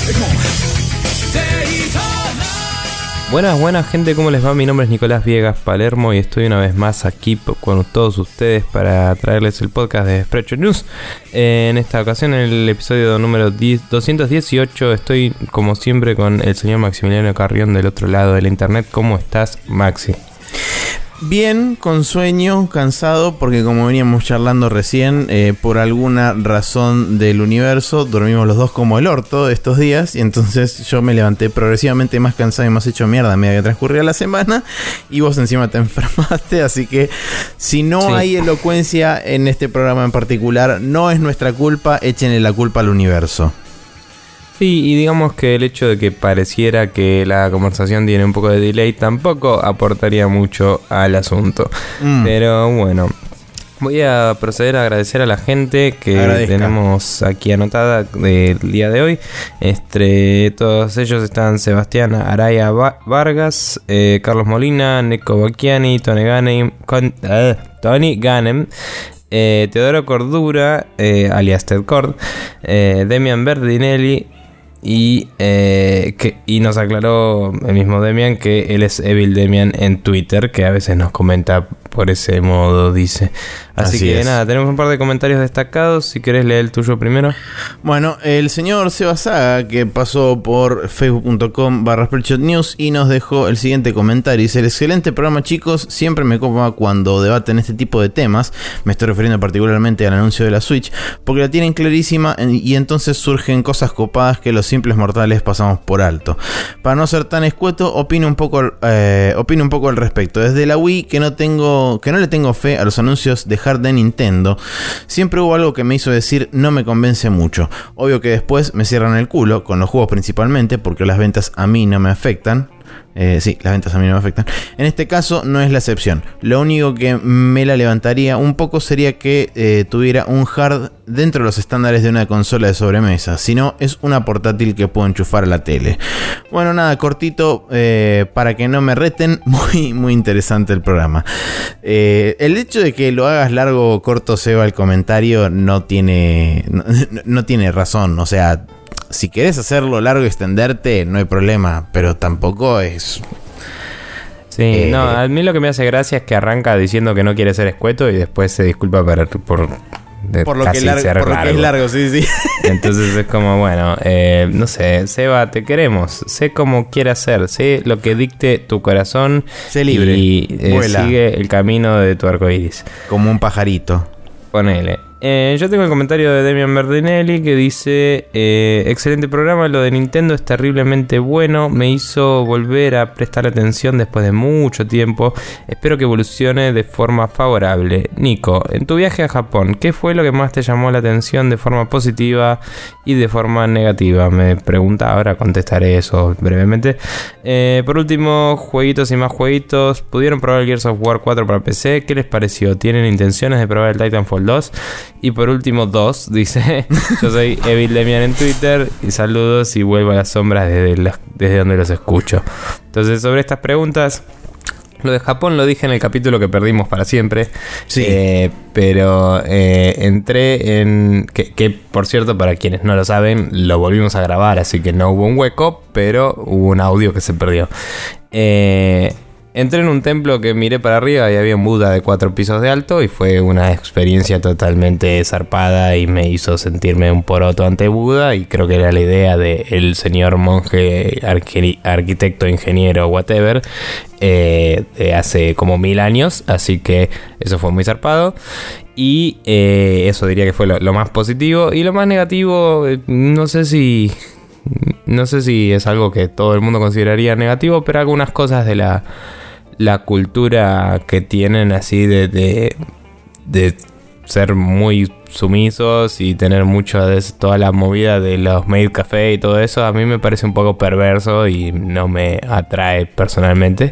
Buenas gente, ¿cómo les va? Mi nombre es Nicolás Viegas Palermo y estoy una vez más aquí con todos ustedes para traerles el podcast de Spreadshot News. En esta ocasión, en el episodio número 218, estoy como siempre con el señor Maximiliano Carrión del otro lado de la internet. ¿Cómo estás, Maxi? Bien, con sueño, cansado, porque como veníamos charlando recién, por alguna razón del universo, dormimos los dos como el orto estos días, y entonces yo me levanté progresivamente más cansado y más hecho mierda a medida que transcurría la semana, y vos encima te enfermaste, así que si no hay elocuencia en este programa en particular, no es nuestra culpa, échenle la culpa al universo. Sí, y digamos que el hecho de que pareciera que la conversación tiene un poco de delay tampoco aportaría mucho al asunto. Pero bueno, voy a proceder a agradecer a la gente que tenemos aquí anotada del día de hoy. Entre todos ellos están Sebastián Araya Vargas, Carlos Molina, Neko Bacchiani, Tony Ganem, Teodoro Cordura, alias Ted Cord, Demian Berdinelli. Y nos aclaró el mismo Demian que él es Evil Demian en Twitter, que a veces nos comenta por ese modo, dice. Así que nada, tenemos un par de comentarios destacados. Si querés leer el tuyo primero. Bueno, el señor Seba Saga, que pasó por facebook.com/Spreadshot News y nos dejó el siguiente comentario. Dice: el excelente programa, chicos, siempre me copa cuando debaten este tipo de temas. Me estoy refiriendo particularmente al anuncio de la Switch, porque la tienen clarísima y entonces surgen cosas copadas que los simples mortales pasamos por alto. Para no ser tan escueto, opino un poco al respecto. Desde la Wii, que no le tengo fe a los anuncios de hardware de Nintendo, siempre hubo algo que me hizo decir no me convence mucho. Obvio que después me cierran el culo, con los juegos principalmente, porque las ventas a mí no me afectan. Sí, las ventas a mí no me afectan. En este caso no es la excepción. Lo único que me la levantaría un poco sería que tuviera un hard dentro de los estándares de una consola de sobremesa. Si no, es una portátil que puedo enchufar a la tele. Bueno, nada, cortito para que no me reten. Muy interesante el programa. El hecho de que lo hagas largo o corto, Seba, el comentario no tiene razón. O sea, si querés hacerlo largo y extenderte, no hay problema, pero tampoco es... Sí, no, a mí lo que me hace gracia es que arranca diciendo que no quiere ser escueto y después se disculpa por lo que es largo, sí. Entonces es como, bueno, no sé, Seba, te queremos, sé cómo quieras ser, sé lo que dicte tu corazón. Sé libre y sigue el camino de tu arcoíris. Como un pajarito. Ponele. Yo tengo el comentario de Demian Berdinelli que dice: excelente programa, lo de Nintendo es terriblemente bueno, me hizo volver a prestar atención después de mucho tiempo, espero que evolucione de forma favorable. Nico, en tu viaje a Japón, ¿qué fue lo que más te llamó la atención de forma positiva y de forma negativa? Me pregunta, ahora contestaré eso brevemente. Por último, jueguitos y más jueguitos, ¿pudieron probar el Gears of War 4 para PC? ¿Qué les pareció? ¿Tienen intenciones de probar el Titanfall 2? Y por último, dice: yo soy Evil Demian en Twitter y saludos y vuelvo a las sombras desde donde los escucho. Entonces, sobre estas preguntas, lo de Japón lo dije en el capítulo que perdimos para siempre. Sí. Pero entré en... Que por cierto, para quienes no lo saben, lo volvimos a grabar, así que no hubo un hueco, pero hubo un audio que se perdió. Entré en un templo que miré para arriba y había un Buda de 4 pisos de alto y fue una experiencia totalmente zarpada y me hizo sentirme un poroto ante Buda, y creo que era la idea del señor monje, arquitecto, ingeniero, whatever, de hace como 1000 años, así que eso fue muy zarpado. Y eso diría que fue lo más positivo. Y lo más negativo, no sé si es algo que todo el mundo consideraría negativo, pero algunas cosas de la cultura que tienen así de ser muy sumisos y tener mucho de toda la movida de los maid café y todo eso, a mí me parece un poco perverso y no me atrae personalmente.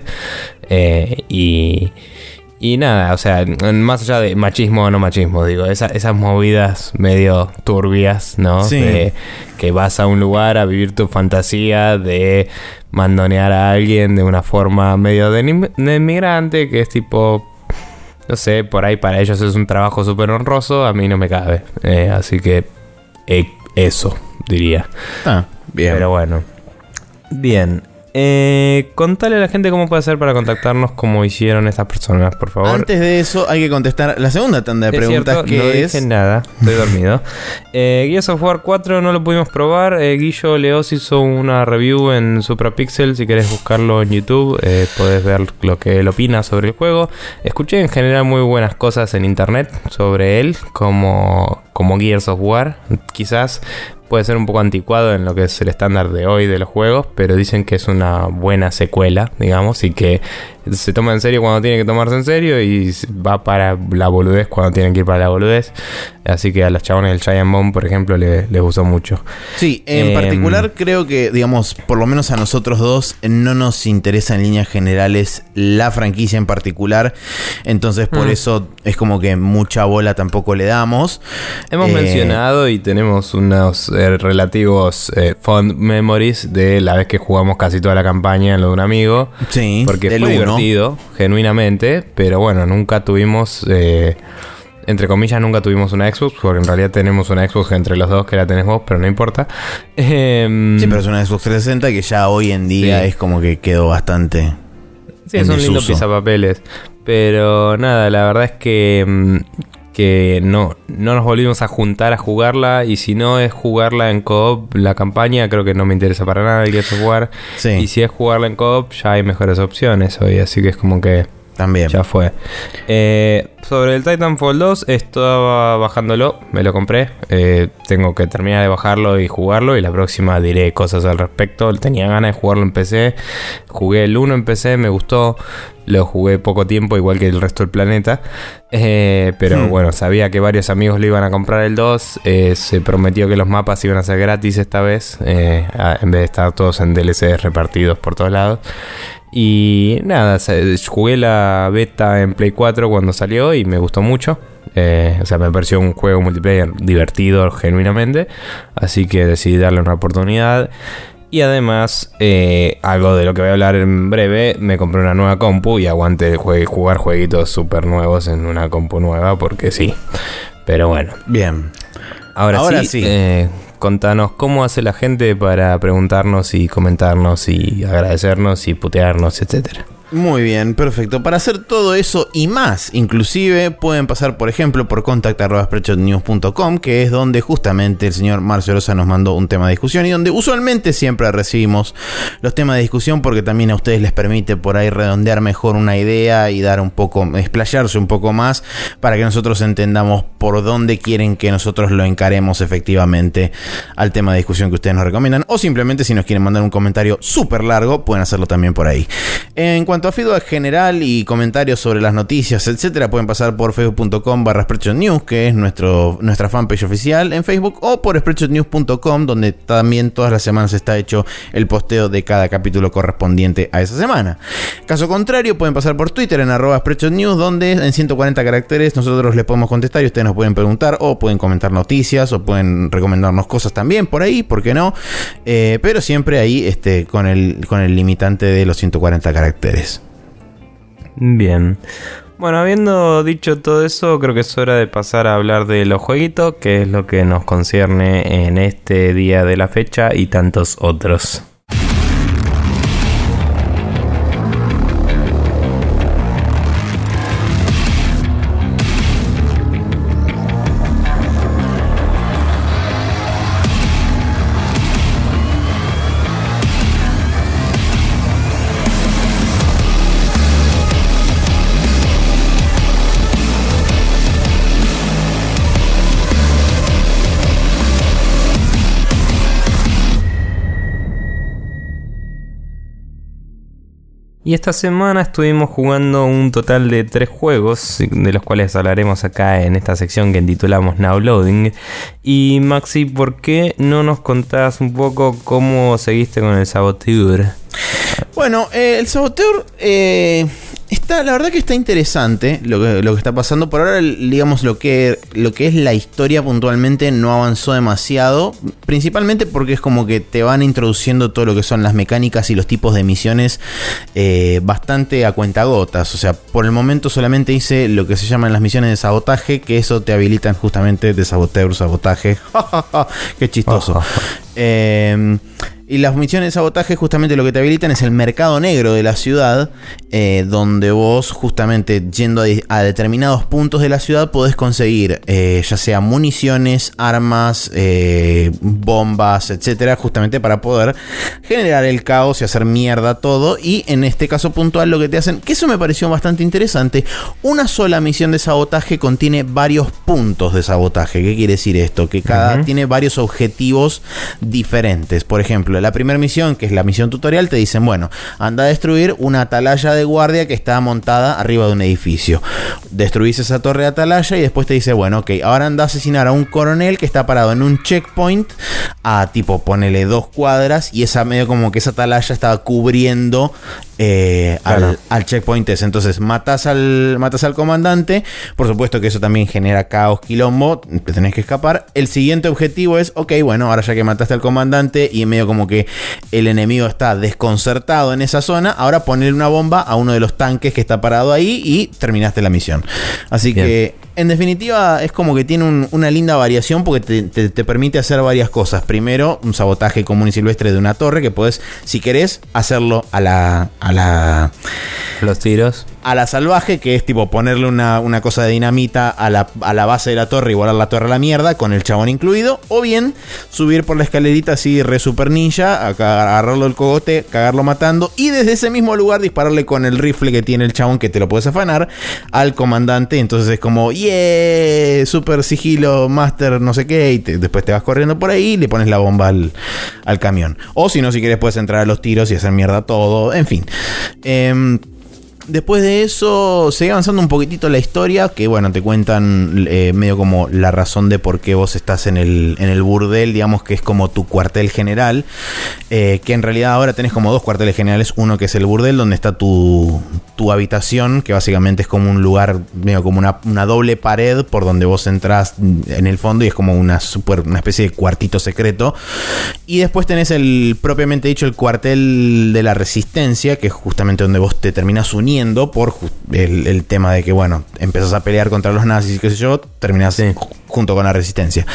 Y nada, o sea, más allá de machismo o no machismo, digo, esas movidas medio turbias, ¿no? Sí. De que vas a un lugar a vivir tu fantasía de mandonear a alguien de una forma medio de inmigrante, que es tipo, no sé, por ahí para ellos es un trabajo súper honroso, a mí no me cabe. Así que eso, diría. Bien. Pero bueno. Bien. Contale a la gente cómo puede hacer para contactarnos como hicieron estas personas, por favor. Antes de eso hay que contestar la segunda tanda de preguntas, cierto, que no es... dije nada, estoy dormido. Gears of War 4 no lo pudimos probar. Guillo Leos hizo una review en Suprapixel. Si querés buscarlo en YouTube, podés ver lo que él opina sobre el juego. Escuché en general muy buenas cosas en internet sobre él, como Gears of War. Quizás puede ser un poco anticuado en lo que es el estándar de hoy de los juegos, pero dicen que es una buena secuela, digamos, y que se toma en serio cuando tiene que tomarse en serio y va para la boludez cuando tienen que ir para la boludez. Así que a los chabones del Giant Bomb, por ejemplo, les gustó mucho. Sí, en particular creo que, digamos, por lo menos a nosotros dos no nos interesa en líneas generales la franquicia en particular. Entonces por eso es como que mucha bola tampoco le damos. Hemos mencionado y tenemos unos relativos fond memories de la vez que jugamos casi toda la campaña en lo de un amigo. Sí, porque fue divertido, genuinamente, pero bueno, nunca tuvimos... entre comillas, nunca tuvimos una Xbox, porque en realidad tenemos una Xbox entre los dos, que la tenés vos, pero no importa. Sí, pero es una Xbox 360 que ya hoy en día es como que quedó bastante... Sí, es un lindo pisapapeles. Pero nada, la verdad es que no nos volvimos a juntar a jugarla. Y si no es jugarla en co-op, la campaña, creo que no me interesa para nada el Gears of War. Sí. Y si es jugarla en co-op, ya hay mejores opciones hoy, así que es como que... También. Ya fue. Sobre el Titanfall 2, estaba bajándolo, me lo compré. Tengo que terminar de bajarlo y jugarlo. Y la próxima diré cosas al respecto. Tenía ganas de jugarlo en PC. Jugué el 1 en PC, me gustó. Lo jugué poco tiempo, igual que el resto del planeta. Pero bueno, sabía que varios amigos lo iban a comprar el 2. Se prometió que los mapas iban a ser gratis esta vez. En vez de estar todos en DLCs repartidos por todos lados. Y nada, jugué la beta en Play 4 cuando salió y me gustó mucho. O sea, me pareció un juego multiplayer divertido genuinamente. Así que decidí darle una oportunidad. Y además, algo de lo que voy a hablar en breve, me compré una nueva compu y aguante jugar jueguitos súper nuevos en una compu nueva porque sí. Pero bueno. Bien. Ahora sí. Contanos cómo hace la gente para preguntarnos y comentarnos y agradecernos y putearnos, etcétera. Muy bien, perfecto. Para hacer todo eso y más, inclusive, pueden pasar, por ejemplo, por contact@spreadshotnews.com, que es donde justamente el señor Marcio Rosa nos mandó un tema de discusión y donde usualmente siempre recibimos los temas de discusión, porque también a ustedes les permite por ahí redondear mejor una idea y dar un poco, explayarse un poco más para que nosotros entendamos por dónde quieren que nosotros lo encaremos efectivamente al tema de discusión que ustedes nos recomiendan, o simplemente si nos quieren mandar un comentario súper largo, pueden hacerlo también por ahí. En cuanto a feedback general y comentarios sobre las noticias, etcétera, pueden pasar por facebook.com/SpreadshotNews, que es nuestra fanpage oficial en Facebook, o por SpreadshotNews.com, donde también todas las semanas está hecho el posteo de cada capítulo correspondiente a esa semana. Caso contrario, pueden pasar por Twitter en @SpreadshotNews, donde en 140 caracteres nosotros les podemos contestar y ustedes nos pueden preguntar o pueden comentar noticias o pueden recomendarnos cosas también por ahí, ¿por qué no? Pero siempre ahí con el limitante de los 140 caracteres. Bien. Bueno, habiendo dicho todo eso, creo que es hora de pasar a hablar de los jueguitos, que es lo que nos concierne en este día de la fecha y tantos otros. Y esta semana estuvimos jugando un total de 3 juegos, de los cuales hablaremos acá en esta sección que titulamos Now Loading. Y Maxi, ¿por qué no nos contás un poco cómo seguiste con el Saboteur? Bueno, el Saboteur La verdad que está interesante lo que está pasando. Por ahora, digamos, lo que es la historia puntualmente no avanzó demasiado. Principalmente porque es como que te van introduciendo todo lo que son las mecánicas y los tipos de misiones bastante a cuentagotas. O sea, por el momento solamente hice lo que se llaman las misiones de sabotaje, que eso te habilitan justamente de sabotaje. Qué chistoso. Y las misiones de sabotaje justamente lo que te habilitan es el mercado negro de la ciudad, donde vos justamente yendo a determinados puntos de la ciudad podés conseguir ya sea municiones, armas, bombas, etcétera, justamente para poder generar el caos y hacer mierda todo. Y en este caso puntual lo que te hacen, que eso me pareció bastante interesante, una sola misión de sabotaje contiene varios puntos de sabotaje. ¿Qué quiere decir esto? Que cada tiene varios objetivos diferentes. Por ejemplo, la primera misión, que es la misión tutorial, te dicen, bueno, anda a destruir una atalaya de guardia que está montada arriba de un edificio. Destruís esa torre de atalaya y después te dice, bueno, ok, ahora anda a asesinar a un coronel que está parado en un checkpoint a tipo, ponele 2 cuadras, y esa medio como que esa atalaya estaba cubriendo al checkpoint ese. Entonces matas al comandante. Por supuesto que eso también genera caos, quilombo, te tenés que escapar. El siguiente objetivo es, ok, bueno, ahora ya que mataste al comandante y medio como que el enemigo está desconcertado en esa zona, ahora ponerle una bomba a uno de los tanques que está parado ahí y terminaste la misión. Así bien. Que en definitiva es como que tiene una linda variación porque te permite hacer varias cosas. Primero, un sabotaje común y silvestre de una torre que podés, si querés, hacerlo a los tiros. A la salvaje, que es tipo ponerle una cosa de dinamita a la base de la torre y volar la torre a la mierda, con el chabón incluido. O bien, subir por la escalerita así re super ninja, agarrarlo el cogote, cagarlo matando, y desde ese mismo lugar dispararle con el rifle que tiene el chabón, que te lo puedes afanar, al comandante. Entonces es como, yeah, super sigilo, master, no sé qué, y después te vas corriendo por ahí y le pones la bomba al camión. O si no, si quieres puedes entrar a los tiros y hacer mierda todo, en fin. Después de eso, sigue avanzando un poquitito la historia, que bueno, te cuentan medio como la razón de por qué vos estás en el burdel, digamos que es como tu cuartel general, que en realidad ahora tenés como 2 cuarteles generales, uno que es el burdel, donde está tu habitación, que básicamente es como un lugar, medio como una doble pared por donde vos entrás en el fondo y es como una especie de cuartito secreto. Y después tenés propiamente dicho, el cuartel de la resistencia, que es justamente donde vos te terminás uniendo por el tema de que, bueno, empezás a pelear contra los nazis y qué sé yo, terminás junto con la resistencia.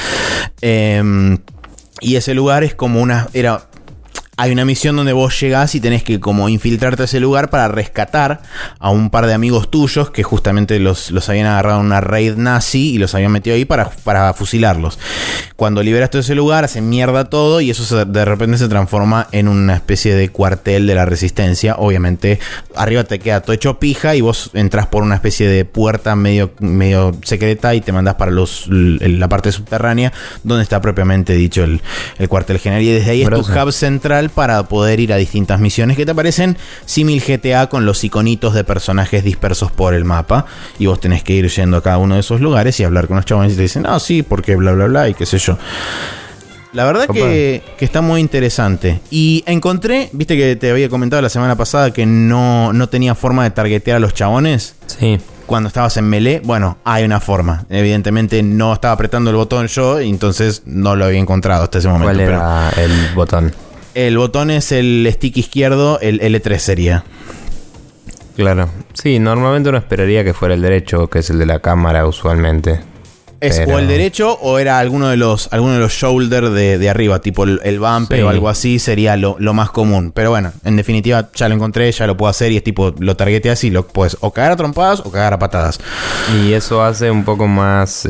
Y ese lugar es como hay una misión donde vos llegás y tenés que como infiltrarte a ese lugar para rescatar a un par de amigos tuyos que justamente los habían agarrado en una raid nazi y los habían metido ahí para fusilarlos. Cuando liberas todo ese lugar, hacen mierda todo y eso de repente se transforma en una especie de cuartel de la resistencia. Obviamente arriba te queda todo hecho pija y vos entras por una especie de puerta medio secreta y te mandás para la parte subterránea donde está propiamente dicho el cuartel general, y desde ahí es tu hub central para poder ir a distintas misiones que te aparecen símil GTA, con los iconitos de personajes dispersos por el mapa, y vos tenés que ir yendo a cada uno de esos lugares y hablar con los chavales y te dicen, sí, porque bla bla bla y qué sé yo. La verdad que está muy interesante. Y encontré, viste que te había comentado la semana pasada que no tenía forma de targetear a los chabones. Sí. Cuando estabas en melee, bueno, hay una forma. Evidentemente no estaba apretando el botón yo, entonces no lo había encontrado hasta ese momento. ¿Cuál era el botón? El botón es el stick izquierdo, el L3 sería. Claro. Sí, normalmente uno esperaría que fuera el derecho, que es el de la cámara usualmente. O el derecho o era alguno de los shoulder de arriba, tipo el bumper o algo así, sería lo más común. Pero bueno, en definitiva ya lo encontré, ya lo puedo hacer y es tipo, lo targeteas y lo puedes o cagar a trompadas o cagar a patadas. ¿Y eso hace un poco más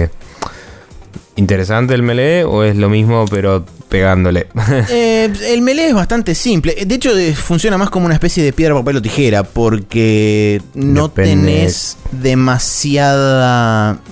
interesante el melee o es lo mismo pero pegándole? El melee es bastante simple. De hecho, funciona más como una especie de piedra, papel o tijera, porque no tenés demasiada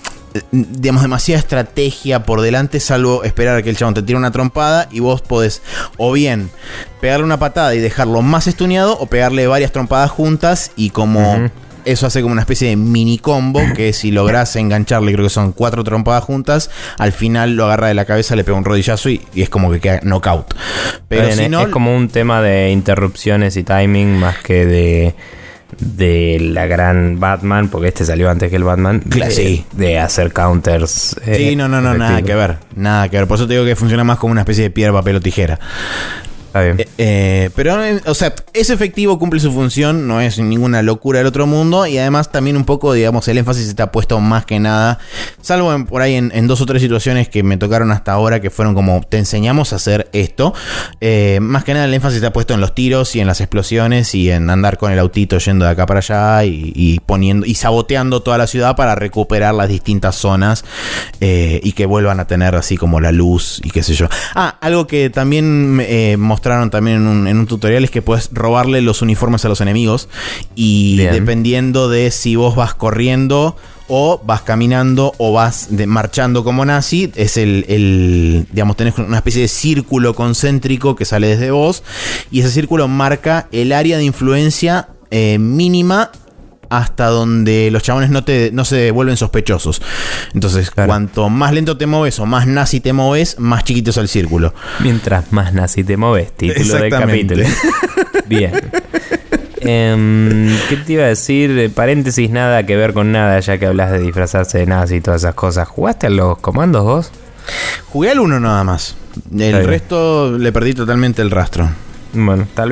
estrategia por delante, salvo esperar a que el chabón te tire una trompada y vos podés o bien pegarle una patada y dejarlo más estuneado o pegarle varias trompadas juntas y como... Eso hace como una especie de mini combo que si lográs engancharle, creo que son 4 trompadas juntas, al final lo agarra de la cabeza, le pega un rodillazo y es como que queda knockout. Pero si no, es como un tema de interrupciones y timing más que de de la gran Batman, porque este salió antes que el Batman, de hacer counters. Sí, no, nada que ver. Nada que ver. Por eso te digo que funciona más como una especie de piedra, papel o tijera. Está bien. Pero, o sea, es efectivo, cumple su función, no es ninguna locura del otro mundo. Y además también un poco, digamos, el énfasis está puesto más que nada, salvo por ahí en 2 o 3 situaciones que me tocaron hasta ahora, que fueron como, te enseñamos a hacer esto. Más que nada el énfasis está puesto en los tiros y en las explosiones y en andar con el autito yendo de acá para allá y poniendo y saboteando toda la ciudad para recuperar las distintas zonas y que vuelvan a tener así como la luz y qué sé yo. Algo que también mostraron también en un tutorial es que puedes robarle los uniformes a los enemigos y dependiendo de si vos vas corriendo o vas caminando o vas marchando como nazi, es digamos, tenés una especie de círculo concéntrico que sale desde vos y ese círculo marca el área de influencia mínima hasta donde los chabones no se vuelven sospechosos. Entonces, cuanto más lento te moves o más nazi te moves, más chiquito es el círculo. Mientras más nazi te moves, título del capítulo. Bien. ¿Qué te iba a decir? Paréntesis, nada que ver con nada, ya que hablas de disfrazarse de nazi y todas esas cosas. ¿Jugaste a los comandos vos? Jugué al 1 nada más. El resto le perdí totalmente el rastro. Bueno, tal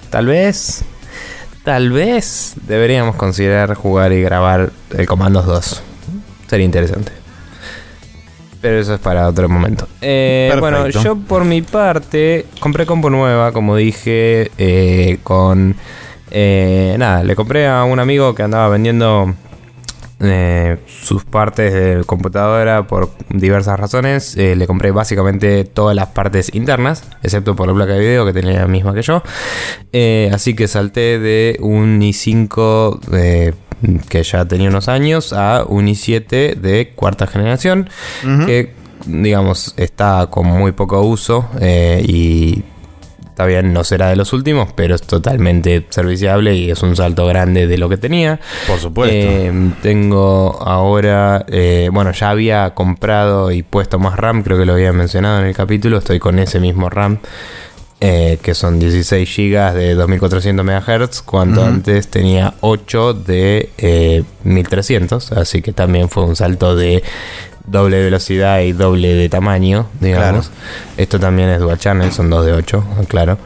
vez deberíamos considerar jugar y grabar el Commandos 2. Sería interesante. Pero eso es para otro momento. Bueno, yo por mi parte compré compu nueva, como dije, le compré a un amigo que andaba vendiendo sus partes de computadora por diversas razones. Le compré básicamente todas las partes internas, excepto por la placa de video que tenía la misma que yo. Así que salté de un i5 que ya tenía unos años a un i7 de cuarta generación, que digamos está con muy poco uso y está bien, no será de los últimos, pero es totalmente serviciable y es un salto grande de lo que tenía. Por supuesto. Tengo ahora, ya había comprado y puesto más RAM, creo que lo había mencionado en el capítulo. Estoy con ese mismo RAM, que son 16 GB de 2400 MHz, cuando antes tenía 8 de 1300, así que también fue un salto de doble velocidad y doble de tamaño, digamos. Claro. Esto también es dual channel, son 2 de 8, claro.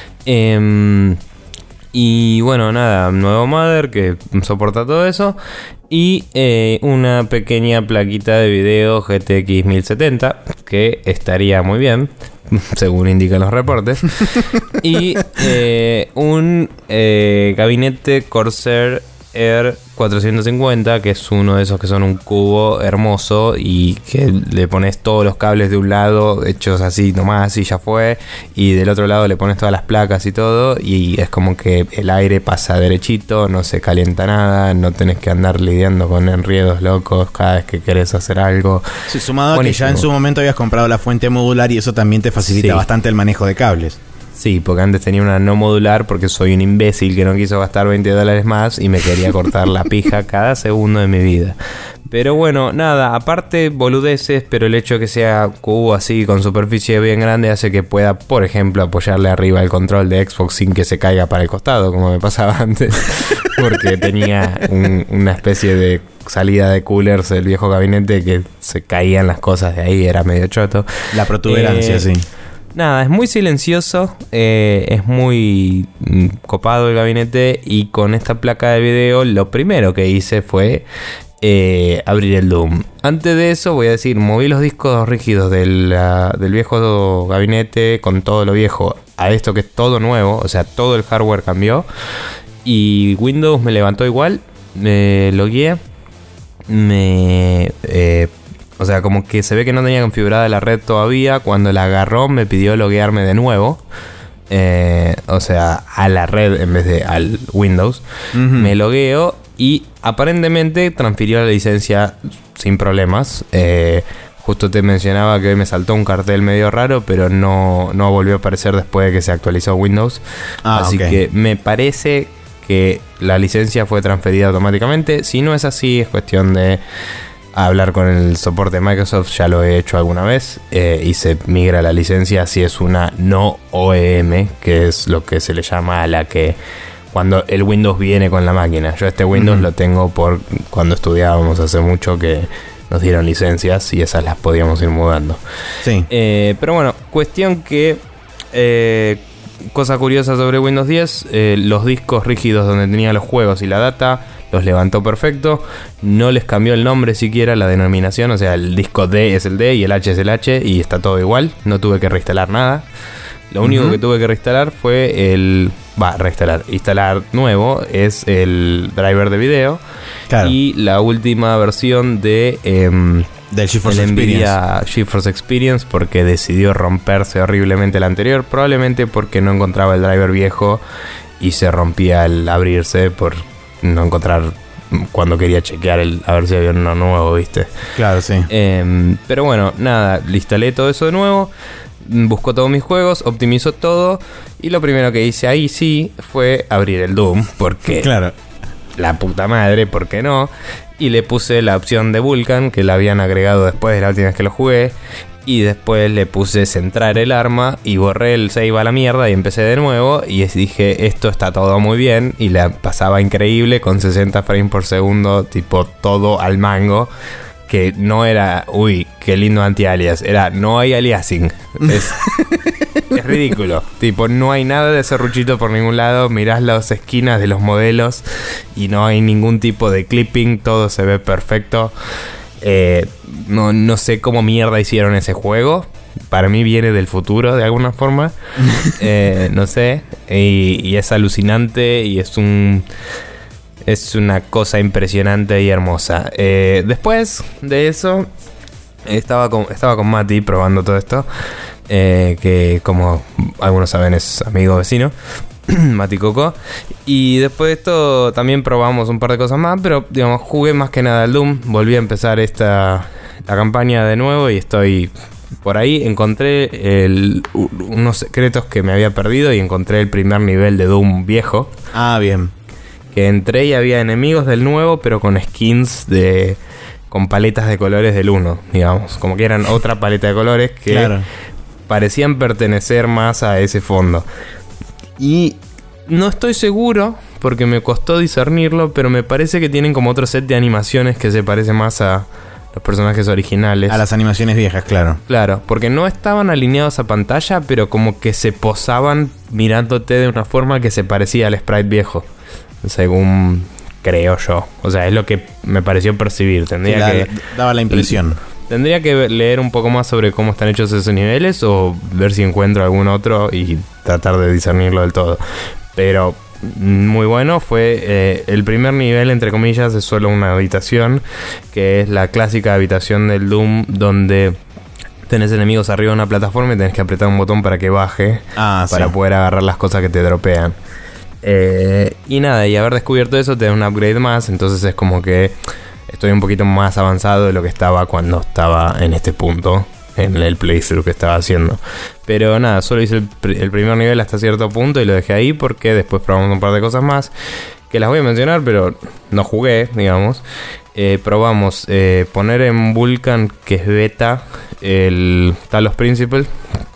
Y bueno, nada, nuevo mother que soporta todo eso. Y una pequeña plaquita de video GTX 1070, que estaría muy bien, según indican los reportes. Y un gabinete Corsair Air 450, que es uno de esos que son un cubo hermoso y que le pones todos los cables de un lado hechos así nomás y ya fue, y del otro lado le pones todas las placas y todo, y es como que el aire pasa derechito, no se calienta nada, no tenés que andar lidiando con enriedos locos cada vez que querés hacer algo. Sí, sumado a que ya en su momento habías comprado la fuente modular y eso también te facilita bastante el manejo de cables. Sí, porque antes tenía una no modular porque soy un imbécil que no quiso gastar $20 más y me quería cortar la pija cada segundo de mi vida. Pero bueno, nada, aparte boludeces, pero el hecho de que sea cubo así con superficie bien grande hace que pueda, por ejemplo, apoyarle arriba el control de Xbox sin que se caiga para el costado, como me pasaba antes, porque tenía una especie de salida de coolers del viejo gabinete que se caían las cosas de ahí, era medio choto. La protuberancia, sí. Nada, es muy silencioso, es muy copado el gabinete, y con esta placa de video lo primero que hice fue abrir el Doom. Antes de eso voy a decir, moví los discos rígidos del viejo gabinete con todo lo viejo a esto que es todo nuevo, o sea, todo el hardware cambió, y Windows me levantó igual, me logueé, o sea, como que se ve que no tenía configurada la red todavía. Cuando la agarró me pidió loguearme de nuevo. O sea, a la red en vez de al Windows. Me logueo y aparentemente transfirió la licencia sin problemas. Justo te mencionaba que me saltó un cartel medio raro, pero no volvió a aparecer después de que se actualizó Windows. Así que me parece que la licencia fue transferida automáticamente. Si no es así, es cuestión de hablar con el soporte de Microsoft. Ya lo he hecho alguna vez, y se migra la licencia si es una no OEM, que es lo que se le llama a la que cuando el Windows viene con la máquina. Yo este Windows lo tengo por cuando estudiábamos hace mucho que nos dieron licencias y esas las podíamos ir mudando. Sí. Pero bueno, cuestión que... cosa curiosa sobre Windows 10, los discos rígidos donde tenía los juegos y la data los levantó perfecto, no les cambió el nombre siquiera, la denominación, o sea, el disco D es el D y el H es el H y está todo igual, no tuve que reinstalar nada. Lo único que tuve que reinstalar fue instalar nuevo es el driver de video, claro, y la última versión de del GeForce Experience. GeForce Experience, porque decidió romperse horriblemente el anterior, probablemente porque no encontraba el driver viejo y se rompía al abrirse por no encontrar cuando quería chequear a ver si había uno nuevo, ¿viste? Claro, sí. Pero bueno, nada, le instalé todo eso de nuevo, buscó todos mis juegos, optimizó todo y lo primero que hice ahí sí fue abrir el Doom, porque claro, la puta madre, ¿por qué no? Y le puse la opción de Vulkan, que la habían agregado después de la última vez que lo jugué. Y después le puse centrar el arma y borré el save a la mierda y empecé de nuevo. Y dije, esto está todo muy bien. Y la pasaba increíble con 60 frames por segundo, tipo todo al mango. Que no era, uy, qué lindo anti-alias. Era, no hay aliasing. Es ridículo. Tipo, no hay nada de serruchito por ningún lado. Mirás las esquinas de los modelos y no hay ningún tipo de clipping. Todo se ve perfecto. No sé cómo mierda hicieron ese juego. Para mí viene del futuro de alguna forma. No sé. Y es alucinante y es una cosa impresionante y hermosa. Después de eso, estaba con Mati probando todo esto. Que como algunos saben es amigo vecino. Mati Coco. Y después de esto también probamos un par de cosas más. Pero digamos, jugué más que nada al Doom. Volví a empezar la campaña de nuevo y estoy por ahí. Encontré unos secretos que me había perdido y encontré el primer nivel de Doom viejo. Ah, bien. Que entré y había enemigos del nuevo, pero con skins con paletas de colores del 1, digamos. Como que eran otra paleta de colores que claro, parecían pertenecer más a ese fondo. Y no estoy seguro, porque me costó discernirlo, pero me parece que tienen como otro set de animaciones que se parece más a los personajes originales. A las animaciones viejas, claro. Claro, porque no estaban alineados a pantalla, pero como que se posaban mirándote de una forma que se parecía al sprite viejo. Según creo yo. O sea, es lo que me pareció percibir. Daba la impresión. Tendría que leer un poco más sobre cómo están hechos esos niveles o ver si encuentro algún otro y tratar de discernirlo del todo. Pero muy bueno. Fue el primer nivel, entre comillas, es solo una habitación, que es la clásica habitación del Doom, donde tenés enemigos arriba de una plataforma y tenés que apretar un botón para que baje, para poder agarrar las cosas que te dropean. Y nada, y haber descubierto eso te da un upgrade más. Entonces es como que estoy un poquito más avanzado de lo que estaba cuando estaba en este punto, en el playthrough que estaba haciendo. Pero nada, solo hice el primer nivel hasta cierto punto y lo dejé ahí porque después probamos un par de cosas más que las voy a mencionar, pero no jugué, digamos. Probamos poner en Vulkan, que es beta, el Talos Principle.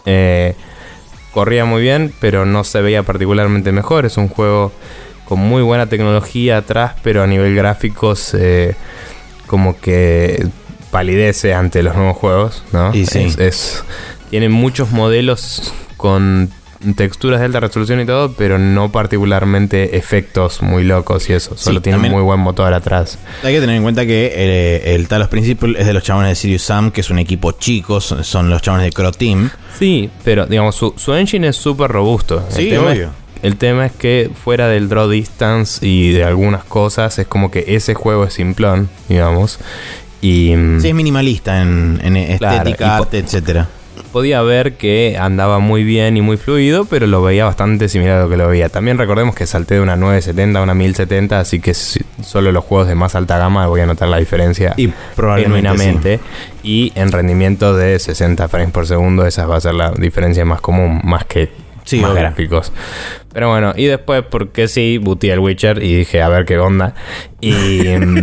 Corría muy bien, pero no se veía particularmente mejor. Es un juego con muy buena tecnología atrás, pero a nivel gráficos como que palidece ante los nuevos juegos, ¿no? Y sí. Tiene muchos modelos con texturas de alta resolución y todo, pero no particularmente efectos muy locos y eso. Solo tiene un muy buen motor atrás. Hay que tener en cuenta que el Talos Principle es de los chabones de Serious Sam, que es un equipo chico, son los chabones de Crow Team. Sí, pero digamos, su engine es súper robusto. Sí, obvio. El tema es que fuera del draw distance y de algunas cosas, es como que ese juego es simplón, digamos. Y sí, es minimalista en estética, claro, arte, etcétera. Podía ver que andaba muy bien y muy fluido, pero lo veía bastante similar a lo que lo veía. También recordemos que salté de una 970 a una 1070, así que solo los juegos de más alta gama voy a notar la diferencia y probablemente sí. Y en rendimiento de 60 frames por segundo, esa va a ser la diferencia más común, más que Sí, más obvio. gráficos. Pero bueno, y después, porque sí, booté el Witcher y dije, a ver qué onda. Y,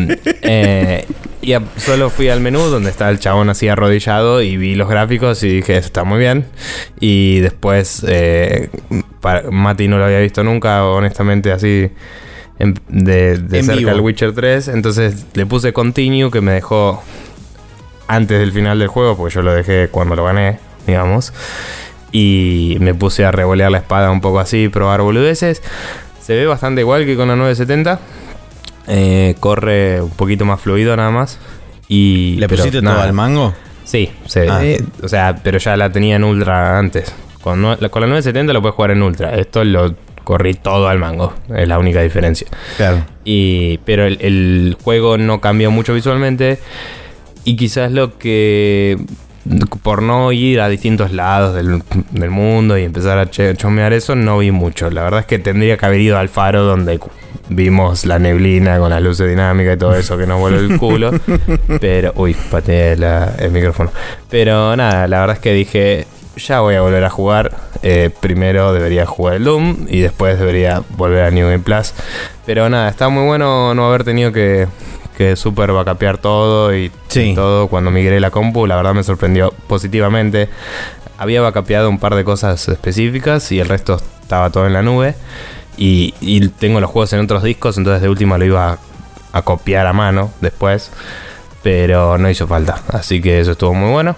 solo fui al menú donde está el chabón así arrodillado y vi los gráficos y dije, eso está muy bien. Y después, Mati no lo había visto nunca, honestamente, así de cerca vivo. el Witcher 3. Entonces le puse Continue, que me dejó antes del final del juego, porque yo lo dejé cuando lo gané, digamos. Y me puse a revolear la espada un poco así, probar boludeces. Se ve bastante igual que con la 970. Corre un poquito más fluido nada más. Y, ¿Le pusiste todo al mango? Sí, o sea, pero ya la tenía en ultra antes. Con la 970 lo puedes jugar en ultra. Esto lo corrí todo al mango. Es la única diferencia. Claro. Pero el juego no cambió mucho visualmente. Y quizás lo que... por no ir a distintos lados del mundo y empezar a chomear eso, no vi mucho. La verdad es que tendría que haber ido al faro donde vimos la neblina con las luces dinámicas y todo eso que nos vuelve el culo. Pero... uy, pateé el micrófono. Pero nada, la verdad es que dije, ya voy a volver a jugar. Primero debería jugar el Doom y después debería volver a New Game Plus. Pero nada, está muy bueno no haber tenido que super backupear todo y todo cuando migré la compu. La verdad me sorprendió positivamente. Había backupeado un par de cosas específicas y el resto estaba todo en la nube. Y tengo los juegos en otros discos, entonces de última lo iba a copiar a mano después. Pero no hizo falta, así que eso estuvo muy bueno.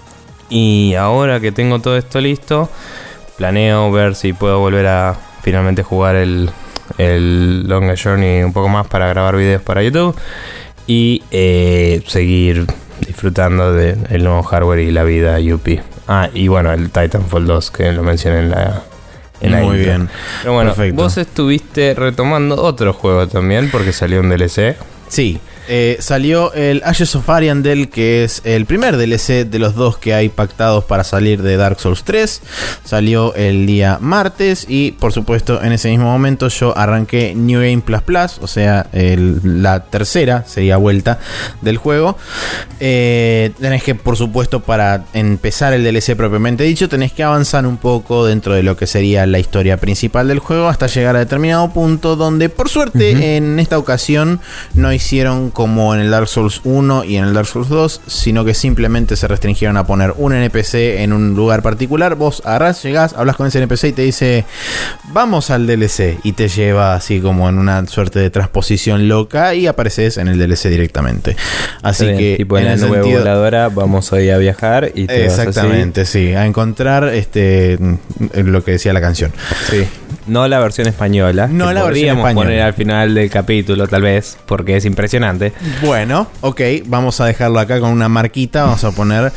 Y ahora que tengo todo esto listo, planeo ver si puedo volver a finalmente jugar el Longest Journey un poco más para grabar videos para YouTube y seguir disfrutando del nuevo hardware y la vida UP. Y bueno, el Titanfall 2 que lo mencioné en la muy intro. bien. Pero bueno, perfecto. vos estuviste retomando otro juego también porque salió un DLC. Sí. Salió el Ashes of Ariandel, que es el primer DLC de los dos que hay pactados para salir de Dark Souls 3. Salió el día martes y por supuesto en ese mismo momento yo arranqué New Game Plus, o sea, la tercera sería vuelta del juego. Tenés que, por supuesto, para empezar el DLC propiamente dicho, tenés que avanzar un poco dentro de lo que sería la historia principal del juego hasta llegar a determinado punto donde, por suerte, en esta ocasión no hicieron como en el Dark Souls 1 y en el Dark Souls 2, sino que simplemente se restringieron a poner un NPC en un lugar particular. Vos agarrás, llegás, hablas con ese NPC y te dice, vamos al DLC, y te lleva así como en una suerte de transposición loca y apareces en el DLC directamente. Así que tipo en la nube voladora vamos hoy a viajar y te exactamente, vas así. Sí, a encontrar lo que decía la canción. Sí. No la versión española. No la versión española. Poner al final del capítulo, tal vez, porque es impresionante. Bueno, ok, vamos a dejarlo acá con una marquita. Vamos a poner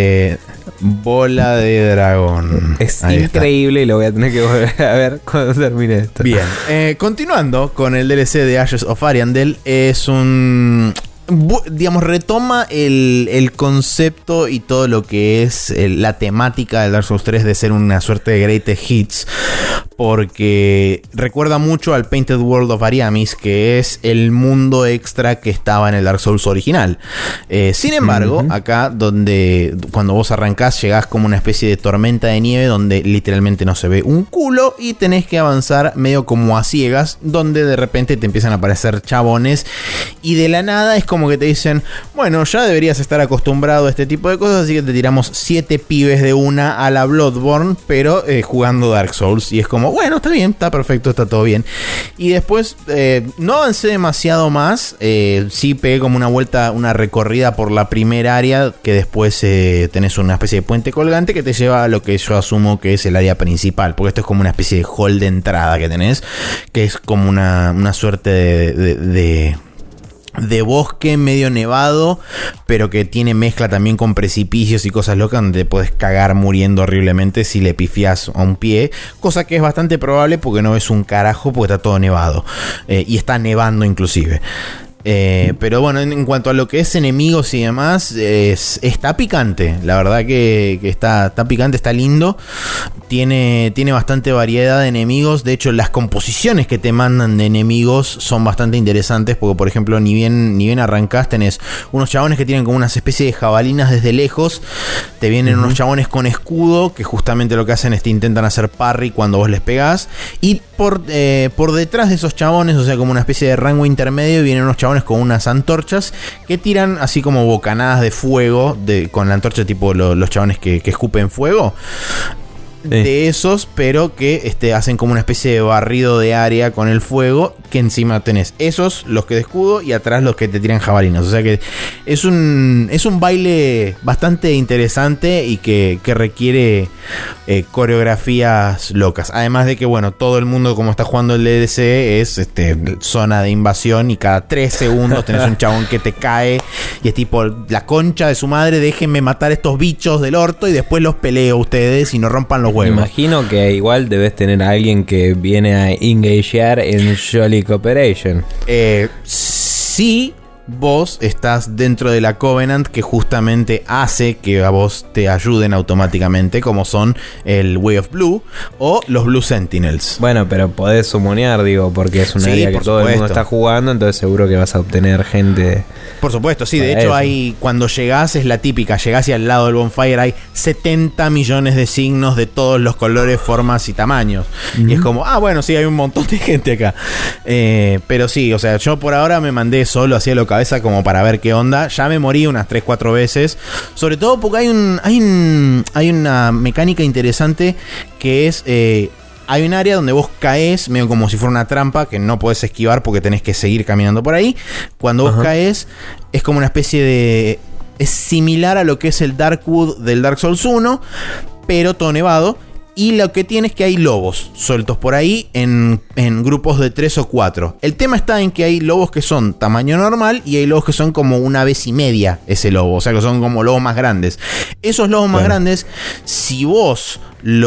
bola de dragón. Es ahí increíble y lo voy a tener que volver a ver cuando termine esto. Bien, continuando con el DLC de Ashes of Ariandel, es un... digamos, retoma el concepto y todo lo que es la temática de Dark Souls 3 de ser una suerte de greatest hits, porque recuerda mucho al Painted World of Ariamis, que es el mundo extra que estaba en el Dark Souls original. Sin embargo, acá donde cuando vos arrancás llegás como una especie de tormenta de nieve donde literalmente no se ve un culo y tenés que avanzar medio como a ciegas, donde de repente te empiezan a aparecer chabones y de la nada es como que te dicen, bueno, ya deberías estar acostumbrado a este tipo de cosas, así que te tiramos 7 pibes de una a la Bloodborne, pero jugando Dark Souls. Y es como, bueno, está bien, está perfecto, está todo bien. Y después no avancé demasiado más. Sí pegué como una vuelta, una recorrida por la primera área, que después tenés una especie de puente colgante que te lleva a lo que yo asumo que es el área principal, porque esto es como una especie de hall de entrada que tenés, que es como una suerte de bosque medio nevado, pero que tiene mezcla también con precipicios y cosas locas donde te puedes cagar muriendo horriblemente si le pifias a un pie, cosa que es bastante probable porque no ves un carajo porque está todo nevado y está nevando inclusive. Pero bueno, en cuanto a lo que es enemigos y demás, está picante. La verdad que está picante, está lindo. Tiene bastante variedad de enemigos. De hecho, las composiciones que te mandan de enemigos son bastante interesantes. Porque, por ejemplo, ni bien arrancás, tenés unos chabones que tienen como unas especies de jabalinas desde lejos. Te vienen unos chabones con escudo, que justamente lo que hacen es te intentan hacer parry cuando vos les pegás. Y por detrás de esos chabones, o sea, como una especie de rango intermedio, vienen unos chabones con unas antorchas que tiran así como bocanadas de fuego con la antorcha, tipo los chabones que escupen fuego. De esos, pero que hacen como una especie de barrido de área con el fuego, que encima tenés esos, los que de escudo, y atrás los que te tiran jabalinas. O sea que es un baile bastante interesante y que requiere coreografías locas. Además de que, bueno, todo el mundo, como está jugando el DLC, es zona de invasión, y cada 3 segundos tenés un chabón que te cae y es tipo, la concha de su madre, déjenme matar estos bichos del orto y después los peleo ustedes y no rompan los huevos. Me imagino que igual debes tener a alguien que viene a engagear en Jolly Cooperation. Sí, vos estás dentro de la Covenant, que justamente hace que a vos te ayuden automáticamente, como son el Way of Blue o los Blue Sentinels. Bueno, pero podés summonear, digo, porque es un área que todo el mundo está jugando, entonces seguro que vas a obtener gente. Por supuesto, sí, de hecho cuando llegás es la típica, llegás y al lado del bonfire hay 70 millones de signos de todos los colores, formas y tamaños. Y es como, bueno, sí, hay un montón de gente acá. Pero sí, o sea, yo por ahora me mandé solo hacia lo cabeza como para ver qué onda. Ya me morí unas 3-4 veces. Sobre todo porque hay una mecánica interesante que es... hay un área donde vos caes, medio como si fuera una trampa, que no podés esquivar porque tenés que seguir caminando por ahí. Cuando vos caes, es como una especie de... Es similar a lo que es el Darkwood del Dark Souls 1, pero todo nevado. Y lo que tiene es que hay lobos sueltos por ahí en grupos de 3 o 4. El tema está en que hay lobos que son tamaño normal y hay lobos que son como una vez y media ese lobo. O sea, que son como lobos más grandes. Esos lobos más grandes, si vos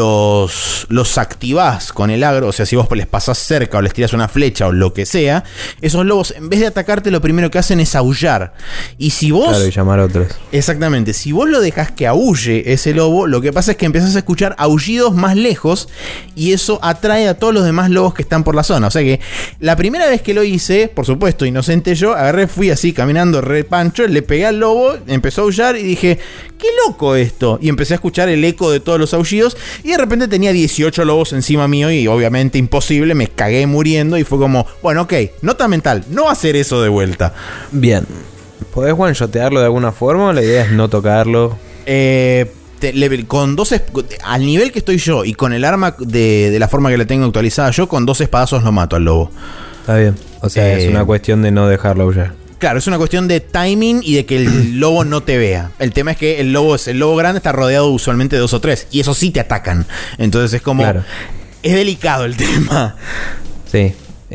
los activás con el agro, o sea, si vos les pasás cerca o les tirás una flecha o lo que sea, esos lobos, en vez de atacarte, lo primero que hacen es aullar. Y si vos... Claro, y llamar a otros. Exactamente. Si vos lo dejás que aulle ese lobo, lo que pasa es que empezás a escuchar aullidos más lejos y eso atrae a todos los demás lobos que están por la zona. O sea que la primera vez que lo hice, por supuesto, inocente yo, agarré, fui así caminando re pancho, le pegué al lobo, empezó a aullar y dije, qué loco esto. Y empecé a escuchar el eco de todos los aullidos y de repente tenía 18 lobos encima mío y obviamente imposible, me cagué muriendo y fue como, bueno, ok, nota mental, no va a hacer eso de vuelta. Bien. ¿Podés one-shotearlo de alguna forma o la idea es no tocarlo? Con 2 al nivel que estoy yo y con el arma de la forma que la tengo actualizada yo, con 2 espadazos lo mato al lobo. Está bien. O sea, es una cuestión de no dejarlo aullar. Claro, es una cuestión de timing y de que el lobo no te vea. El tema es que el lobo grande, está rodeado usualmente de 2 o 3 y esos sí te atacan. Entonces es como... Claro. Es delicado el tema. Sí.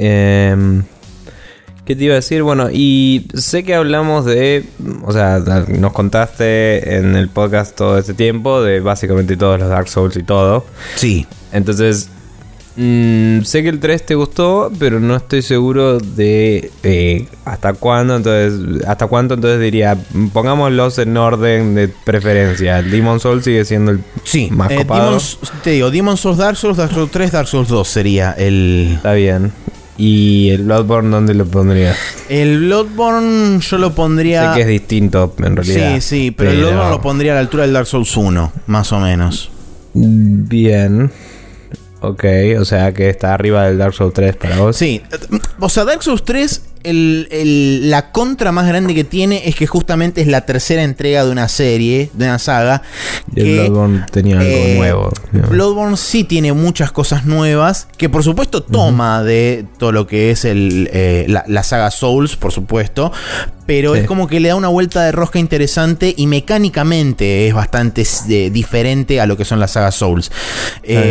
¿Qué te iba a decir? Bueno, y sé que hablamos de... O sea, nos contaste en el podcast todo este tiempo de básicamente todos los Dark Souls y todo. Sí. Entonces... sé que el 3 te gustó, pero no estoy seguro de hasta cuándo. ¿Hasta cuánto? Entonces diría, pongámoslos en orden de preferencia. Demon's Souls sigue siendo el más copado. Demon's Souls, Dark Souls 3, Dark Souls 2 sería el... Está bien. ¿Y el Bloodborne dónde lo pondrías? El Bloodborne yo lo pondría... Sé que es distinto en realidad. Sí, pero el Bloodborne lo pondría a la altura del Dark Souls 1, más o menos. Bien. Ok, o sea que está arriba del Dark Souls 3 para vos. Sí, o sea, Dark Souls 3, la contra más grande que tiene es que justamente es la tercera entrega de una serie, de una saga. Y el Bloodborne tenía algo nuevo. Bloodborne sí tiene muchas cosas nuevas, que por supuesto toma de todo lo que es la saga Souls, por supuesto. Pero es como que le da una vuelta de rosca interesante y mecánicamente es bastante diferente a lo que son las sagas Souls.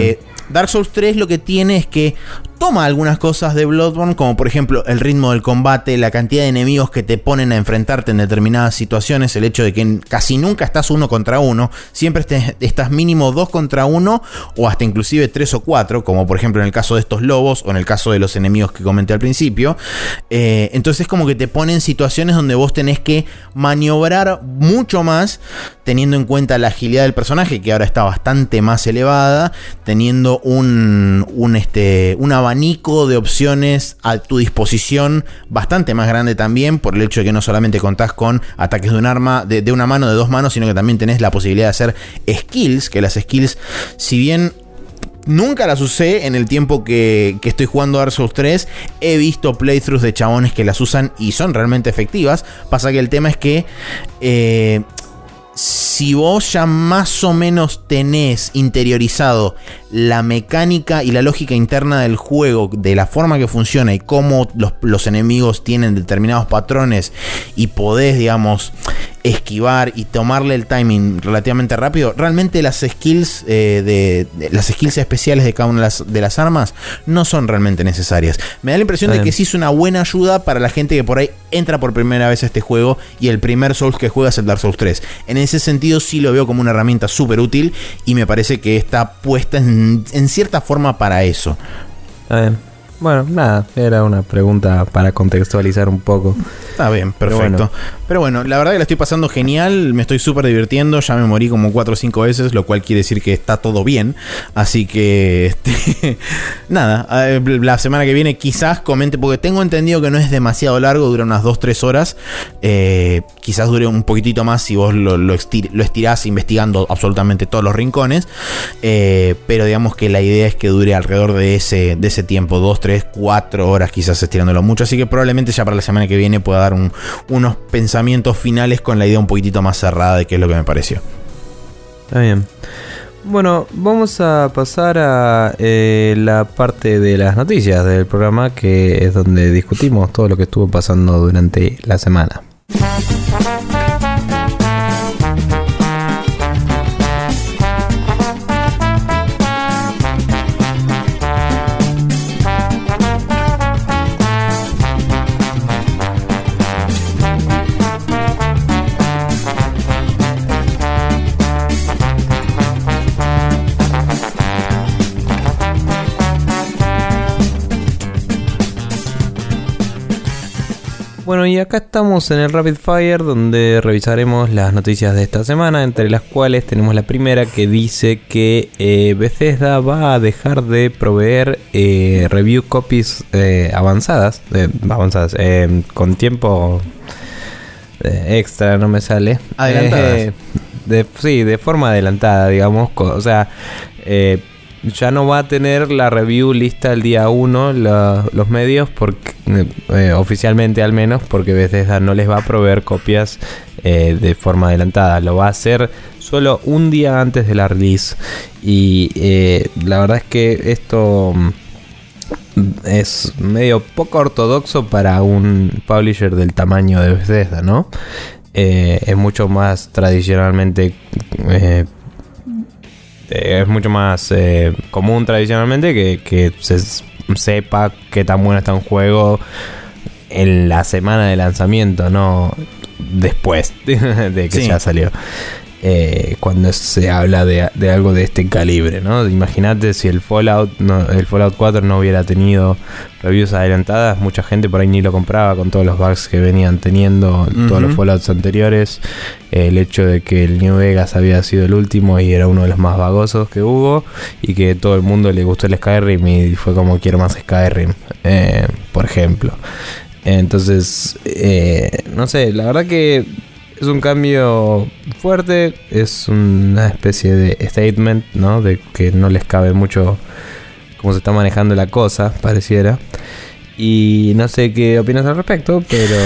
Dark Souls 3 lo que tiene es que toma algunas cosas de Bloodborne, como por ejemplo el ritmo del combate, la cantidad de enemigos que te ponen a enfrentarte en determinadas situaciones, el hecho de que casi nunca estás 1 contra 1, siempre estás mínimo 2 contra 1 o hasta inclusive 3 o 4, como por ejemplo en el caso de estos lobos o en el caso de los enemigos que comenté al principio. Entonces es como que te ponen situaciones donde vos tenés que maniobrar mucho más, teniendo en cuenta la agilidad del personaje, que ahora está bastante más elevada, teniendo un abanico de opciones a tu disposición bastante más grande también, por el hecho de que no solamente contás con ataques de un arma, de una mano, de dos manos, sino que también tenés la posibilidad de hacer skills, que las skills, si bien nunca las usé en el tiempo que estoy jugando Dark Souls 3, he visto playthroughs de chabones que las usan y son realmente efectivas. Pasa que el tema es que si vos ya más o menos tenés interiorizado la mecánica y la lógica interna del juego, de la forma que funciona y cómo los enemigos tienen determinados patrones, y podés, digamos, esquivar y tomarle el timing relativamente rápido, realmente las skills las skills especiales de cada una de las armas no son realmente necesarias. Me da la impresión de que sí es una buena ayuda para la gente que por ahí entra por primera vez a este juego y el primer Souls que juega es el Dark Souls 3. En ese sentido sí lo veo como una herramienta súper útil y me parece que está puesta en cierta forma para eso. Bueno, nada, era una pregunta para contextualizar un poco. Está bien, perfecto. Pero bueno, la verdad que la estoy pasando genial, me estoy súper divirtiendo, ya me morí como 4 o 5 veces, lo cual quiere decir que está todo bien. Así que, nada, la semana que viene quizás comente, porque tengo entendido que no es demasiado largo, dura unas 2-3 horas. Quizás dure un poquitito más si vos lo estirás investigando absolutamente todos los rincones. Pero digamos que la idea es que dure alrededor de ese tiempo, 2, 3, 4 horas quizás estirándolo mucho. Así que probablemente ya para la semana que viene pueda dar unos pensamientos finales con la idea un poquitito más cerrada de qué es lo que me pareció. Está bien. Bueno, vamos a pasar a la parte de las noticias del programa, que es donde discutimos todo lo que estuvo pasando durante la semana. Bueno, y acá estamos en el Rapid Fire, donde revisaremos las noticias de esta semana, entre las cuales tenemos la primera que dice que Bethesda va a dejar de proveer review copies avanzadas con tiempo extra, no me sale. Adelantadas. De forma adelantada, digamos. O sea, ya no va a tener la review lista el día 1 los medios, porque oficialmente al menos, porque Bethesda no les va a proveer copias de forma adelantada. Lo va a hacer solo un día antes de la release. Y la verdad es que esto es medio poco ortodoxo para un publisher del tamaño de Bethesda, ¿no? Es mucho más tradicionalmente... es mucho más común tradicionalmente que se sepa qué tan bueno está un juego en la semana de lanzamiento, no después de que ya salió. Cuando se habla de algo de este calibre, ¿no? Imagínate si el Fallout 4 no hubiera tenido reviews adelantadas, mucha gente por ahí ni lo compraba con todos los bugs que venían teniendo todos los Fallouts anteriores. El hecho de que el New Vegas había sido el último y era uno de los más vagosos que hubo, y que todo el mundo le gustó el Skyrim y fue como quiero más Skyrim, por ejemplo. Entonces, no sé, la verdad que es un cambio fuerte, es una especie de statement, ¿no? De que no les cabe mucho cómo se está manejando la cosa, pareciera. Y no sé qué opinas al respecto, pero...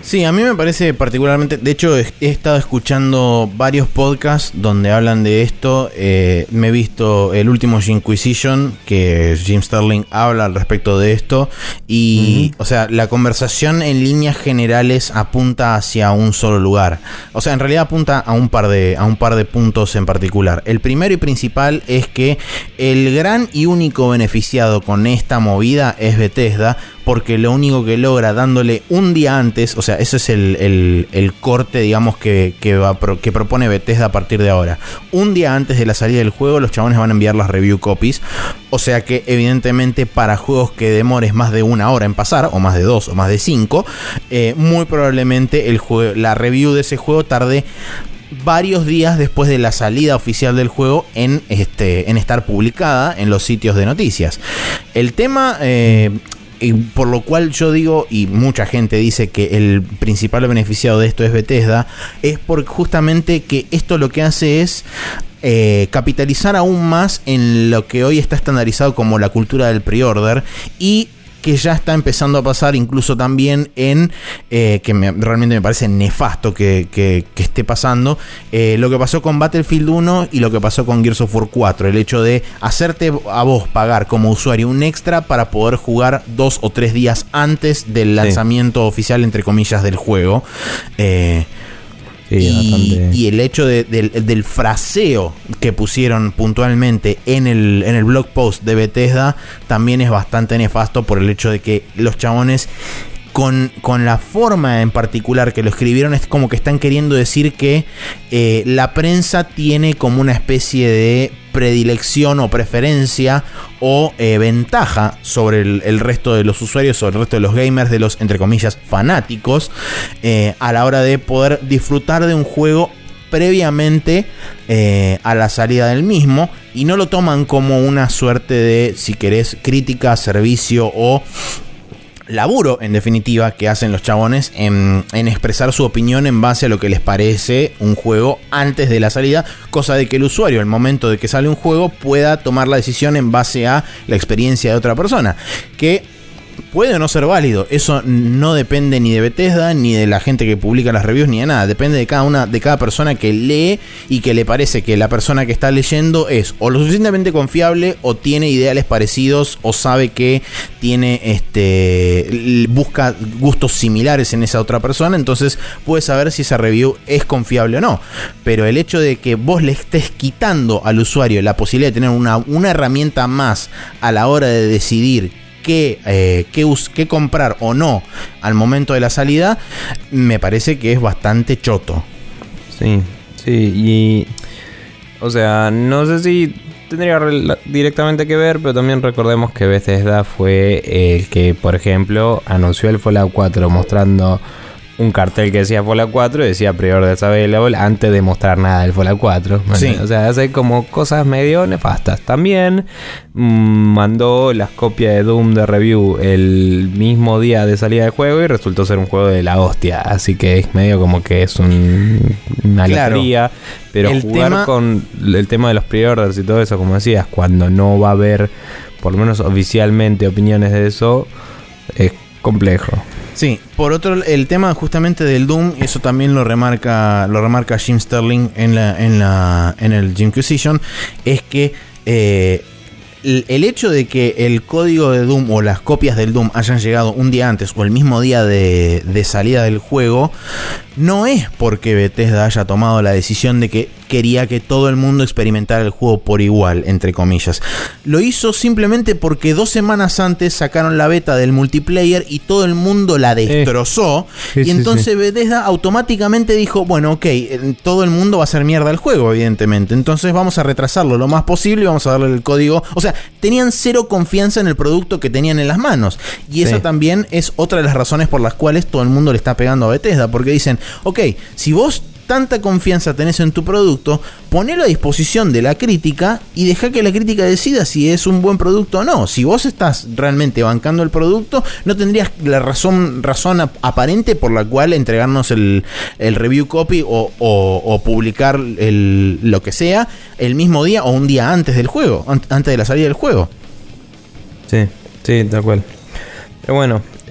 Sí, a mí me parece particularmente... De hecho, he estado escuchando varios podcasts donde hablan de esto. Me he visto el último Jimquisition, que Jim Sterling habla al respecto de esto. Y, o sea, la conversación en líneas generales apunta hacia un solo lugar. O sea, en realidad apunta a un par de puntos en particular. El primero y principal es que el gran y único beneficiado con esta movida es Bethesda, porque lo único que logra dándole un día antes, o sea, ese es el corte, digamos, que propone Bethesda a partir de ahora. Un día antes de la salida del juego, los chabones van a enviar las review copies. O sea que, evidentemente, para juegos que demores más de una hora en pasar, o más de 2, o más de 5, muy probablemente la review de ese juego tarde varios días después de la salida oficial del juego en estar publicada en los sitios de noticias. El tema... Y por lo cual yo digo, y mucha gente dice que el principal beneficiado de esto es Bethesda, es porque justamente que esto lo que hace es capitalizar aún más en lo que hoy está estandarizado como la cultura del pre-order, y que ya está empezando a pasar incluso también en realmente me parece nefasto que esté pasando, lo que pasó con Battlefield 1 y lo que pasó con Gears of War 4, el hecho de hacerte a vos pagar como usuario un extra para poder jugar 2 o 3 días antes del lanzamiento oficial, entre comillas, del juego. Y el hecho del fraseo que pusieron puntualmente en el blog post de Bethesda también es bastante nefasto, por el hecho de que los chabones, con la forma en particular que lo escribieron, es como que están queriendo decir que la prensa tiene como una especie de predilección o preferencia o ventaja sobre el resto de los usuarios, sobre el resto de los gamers, de los, entre comillas, fanáticos, a la hora de poder disfrutar de un juego previamente a la salida del mismo, y no lo toman como una suerte de, si querés, crítica, servicio o laburo, en definitiva, que hacen los chabones en expresar su opinión en base a lo que les parece un juego antes de la salida, cosa de que el usuario, al momento de que sale un juego, pueda tomar la decisión en base a la experiencia de otra persona, que puede o no ser válido. Eso no depende ni de Bethesda, ni de la gente que publica las reviews, ni de nada. Depende de cada persona que lee y que le parece que la persona que está leyendo es o lo suficientemente confiable, o tiene ideales parecidos, o sabe que tiene busca gustos similares en esa otra persona. Entonces puede saber si esa review es confiable o no. Pero el hecho de que vos le estés quitando al usuario la posibilidad de tener una herramienta más a la hora de decidir qué comprar o no al momento de la salida, me parece que es bastante choto. Sí, y o sea, no sé si tendría directamente que ver, pero también recordemos que Bethesda fue el que, por ejemplo, anunció el Fallout 4 mostrando un cartel que decía Fallout 4 y decía pre-orders available antes de mostrar nada del Fallout 4. Bueno, sí. O sea, hace como cosas medio nefastas. También mandó las copias de Doom de review el mismo día de salida del juego y resultó ser un juego de la hostia. Así que es medio como que es una alegría. Pero jugar con el tema de los pre-orders y todo eso, como decías, cuando no va a haber, por lo menos oficialmente, opiniones de eso, es complejo. Sí, por otro, el tema justamente del Doom, eso también lo remarca Jim Sterling en el Jimquisition, es que el hecho de que el código de Doom o las copias del Doom hayan llegado un día antes o el mismo día de salida del juego, no es porque Bethesda haya tomado la decisión de que quería que todo el mundo experimentara el juego por igual, entre comillas. Lo hizo simplemente porque 2 semanas antes sacaron la beta del multiplayer y todo el mundo la destrozó. Y entonces Bethesda automáticamente dijo, bueno, ok, todo el mundo va a hacer mierda el juego, evidentemente. Entonces vamos a retrasarlo lo más posible y vamos a darle el código. O sea, tenían cero confianza en el producto que tenían en las manos. Y esa también es otra de las razones por las cuales todo el mundo le está pegando a Bethesda. Porque dicen, ok, si vos tanta confianza tenés en tu producto, ponelo a disposición de la crítica y deja que la crítica decida si es un buen producto o no. Si vos estás realmente bancando el producto, no tendrías la razón aparente por la cual entregarnos el review copy o publicar lo que sea el mismo día o un día antes del juego, antes de la salida del juego. Sí, tal cual. Pero bueno,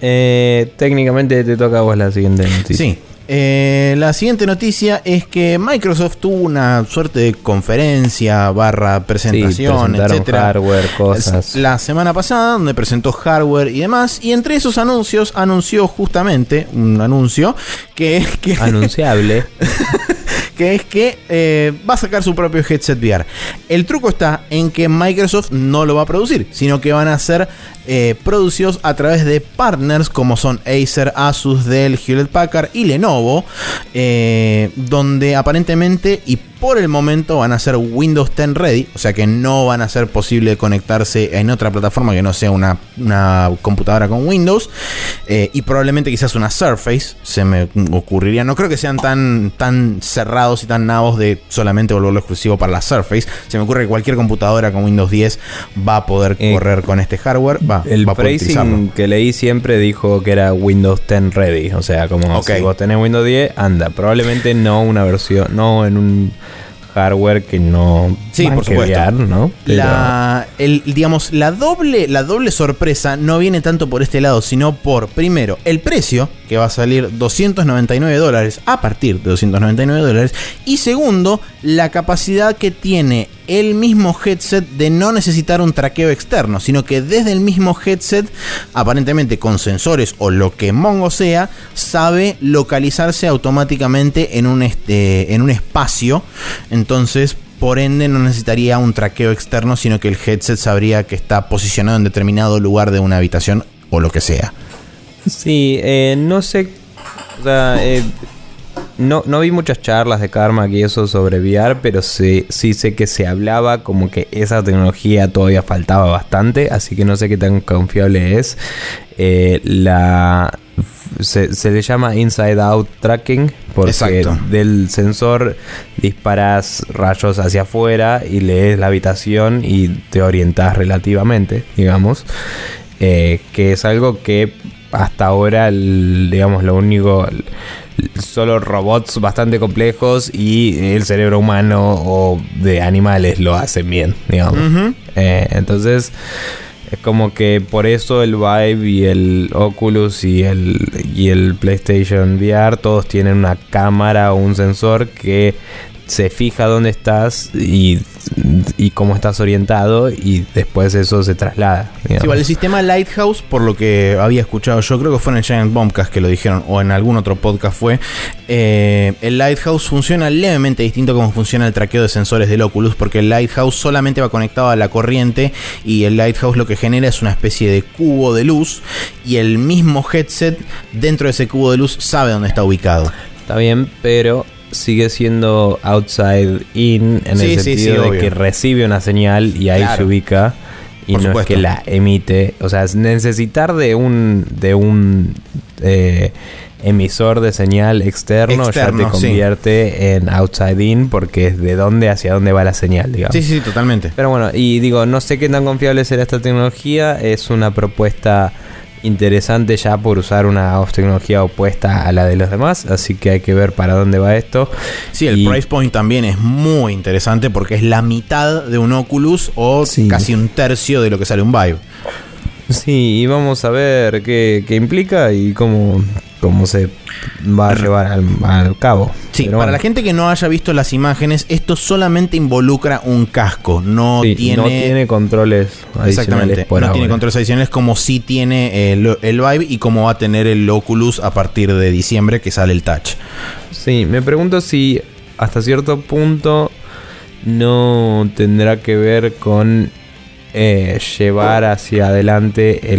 Técnicamente te toca a vos la siguiente noticia. Sí. La siguiente noticia es que Microsoft tuvo una suerte de conferencia / presentación, etcétera, hardware, cosas. La semana pasada, donde presentó hardware y demás, y entre esos anuncios anunció justamente un anuncio que es que anunciable. que es que va a sacar su propio headset VR. El truco está en que Microsoft no lo va a producir, sino que van a ser producidos a través de partners como son Acer, Asus, Dell, Hewlett Packard y Lenovo, donde aparentemente y por el momento van a ser Windows 10 ready, o sea que no van a ser posible conectarse en otra plataforma que no sea una computadora con Windows, y probablemente quizás una Surface, se me ocurriría. No creo que sean tan cerrados y tan nabos de solamente volverlo exclusivo para la Surface. Se me ocurre que cualquier computadora con Windows 10 va a poder correr con este hardware. El pricing que leí siempre dijo que era Windows 10 ready, o sea, como si vos tenés Windows 10, anda. Probablemente no una versión, no en un hardware que no. Sí, por supuesto. VR, ¿no? Pero digamos, la doble sorpresa no viene tanto por este lado, sino por, primero, el precio, que va a salir $299 a partir de $299, y segundo, la capacidad que tiene el mismo headset de no necesitar un traqueo externo, sino que desde el mismo headset, aparentemente con sensores o lo que mongo sea, sabe localizarse automáticamente en un espacio. Entonces, por ende, no necesitaría un traqueo externo, sino que el headset sabría que está posicionado en determinado lugar de una habitación o lo que sea. Sí, no sé. O sea, no vi muchas charlas de Carmack y eso sobre VR, pero sí sé que se hablaba como que esa tecnología todavía faltaba bastante, así que no sé qué tan confiable es. Se le llama Inside Out Tracking porque exacto, del sensor disparas rayos hacia afuera y lees la habitación y te orientas relativamente, digamos, que es algo que hasta ahora, digamos, lo único, solo robots bastante complejos y el cerebro humano o de animales lo hacen bien, digamos. Uh-huh. Entonces es como que por eso el Vive y el Oculus y el PlayStation VR todos tienen una cámara o un sensor que se fija dónde estás y cómo estás orientado, y después eso se traslada. Sí, igual el sistema Lighthouse, por lo que había escuchado yo, creo que fue en el Giant Bombcast que lo dijeron, o en algún otro podcast fue, el Lighthouse funciona levemente distinto a como funciona el traqueo de sensores del Oculus, porque el Lighthouse solamente va conectado a la corriente, y el Lighthouse lo que genera es una especie de cubo de luz, y el mismo headset dentro de ese cubo de luz sabe dónde está ubicado. Está bien, pero sigue siendo outside in en el sentido de que recibe una señal y ahí se ubica, y no es que la emite. O sea, necesitar de un emisor de señal externo ya te convierte en outside in, porque es de dónde hacia dónde va la señal, digamos. Sí, totalmente. Pero bueno, y digo, no sé qué tan confiable será esta tecnología. Es una propuesta interesante ya por usar una tecnología opuesta a la de los demás, así que hay que ver para dónde va esto. Sí, el price point también es muy interesante porque es la mitad de un Oculus o casi un tercio de lo que sale un Vive. Sí, y vamos a ver qué implica y cómo se va a llevar al cabo. Sí, pero para la gente que no haya visto las imágenes, esto solamente involucra un casco, no tiene controles adicionales. Exactamente, tiene controles adicionales como sí tiene el Vive y como va a tener el Oculus a partir de diciembre, que sale el Touch. Sí, me pregunto si hasta cierto punto no tendrá que ver con llevar hacia adelante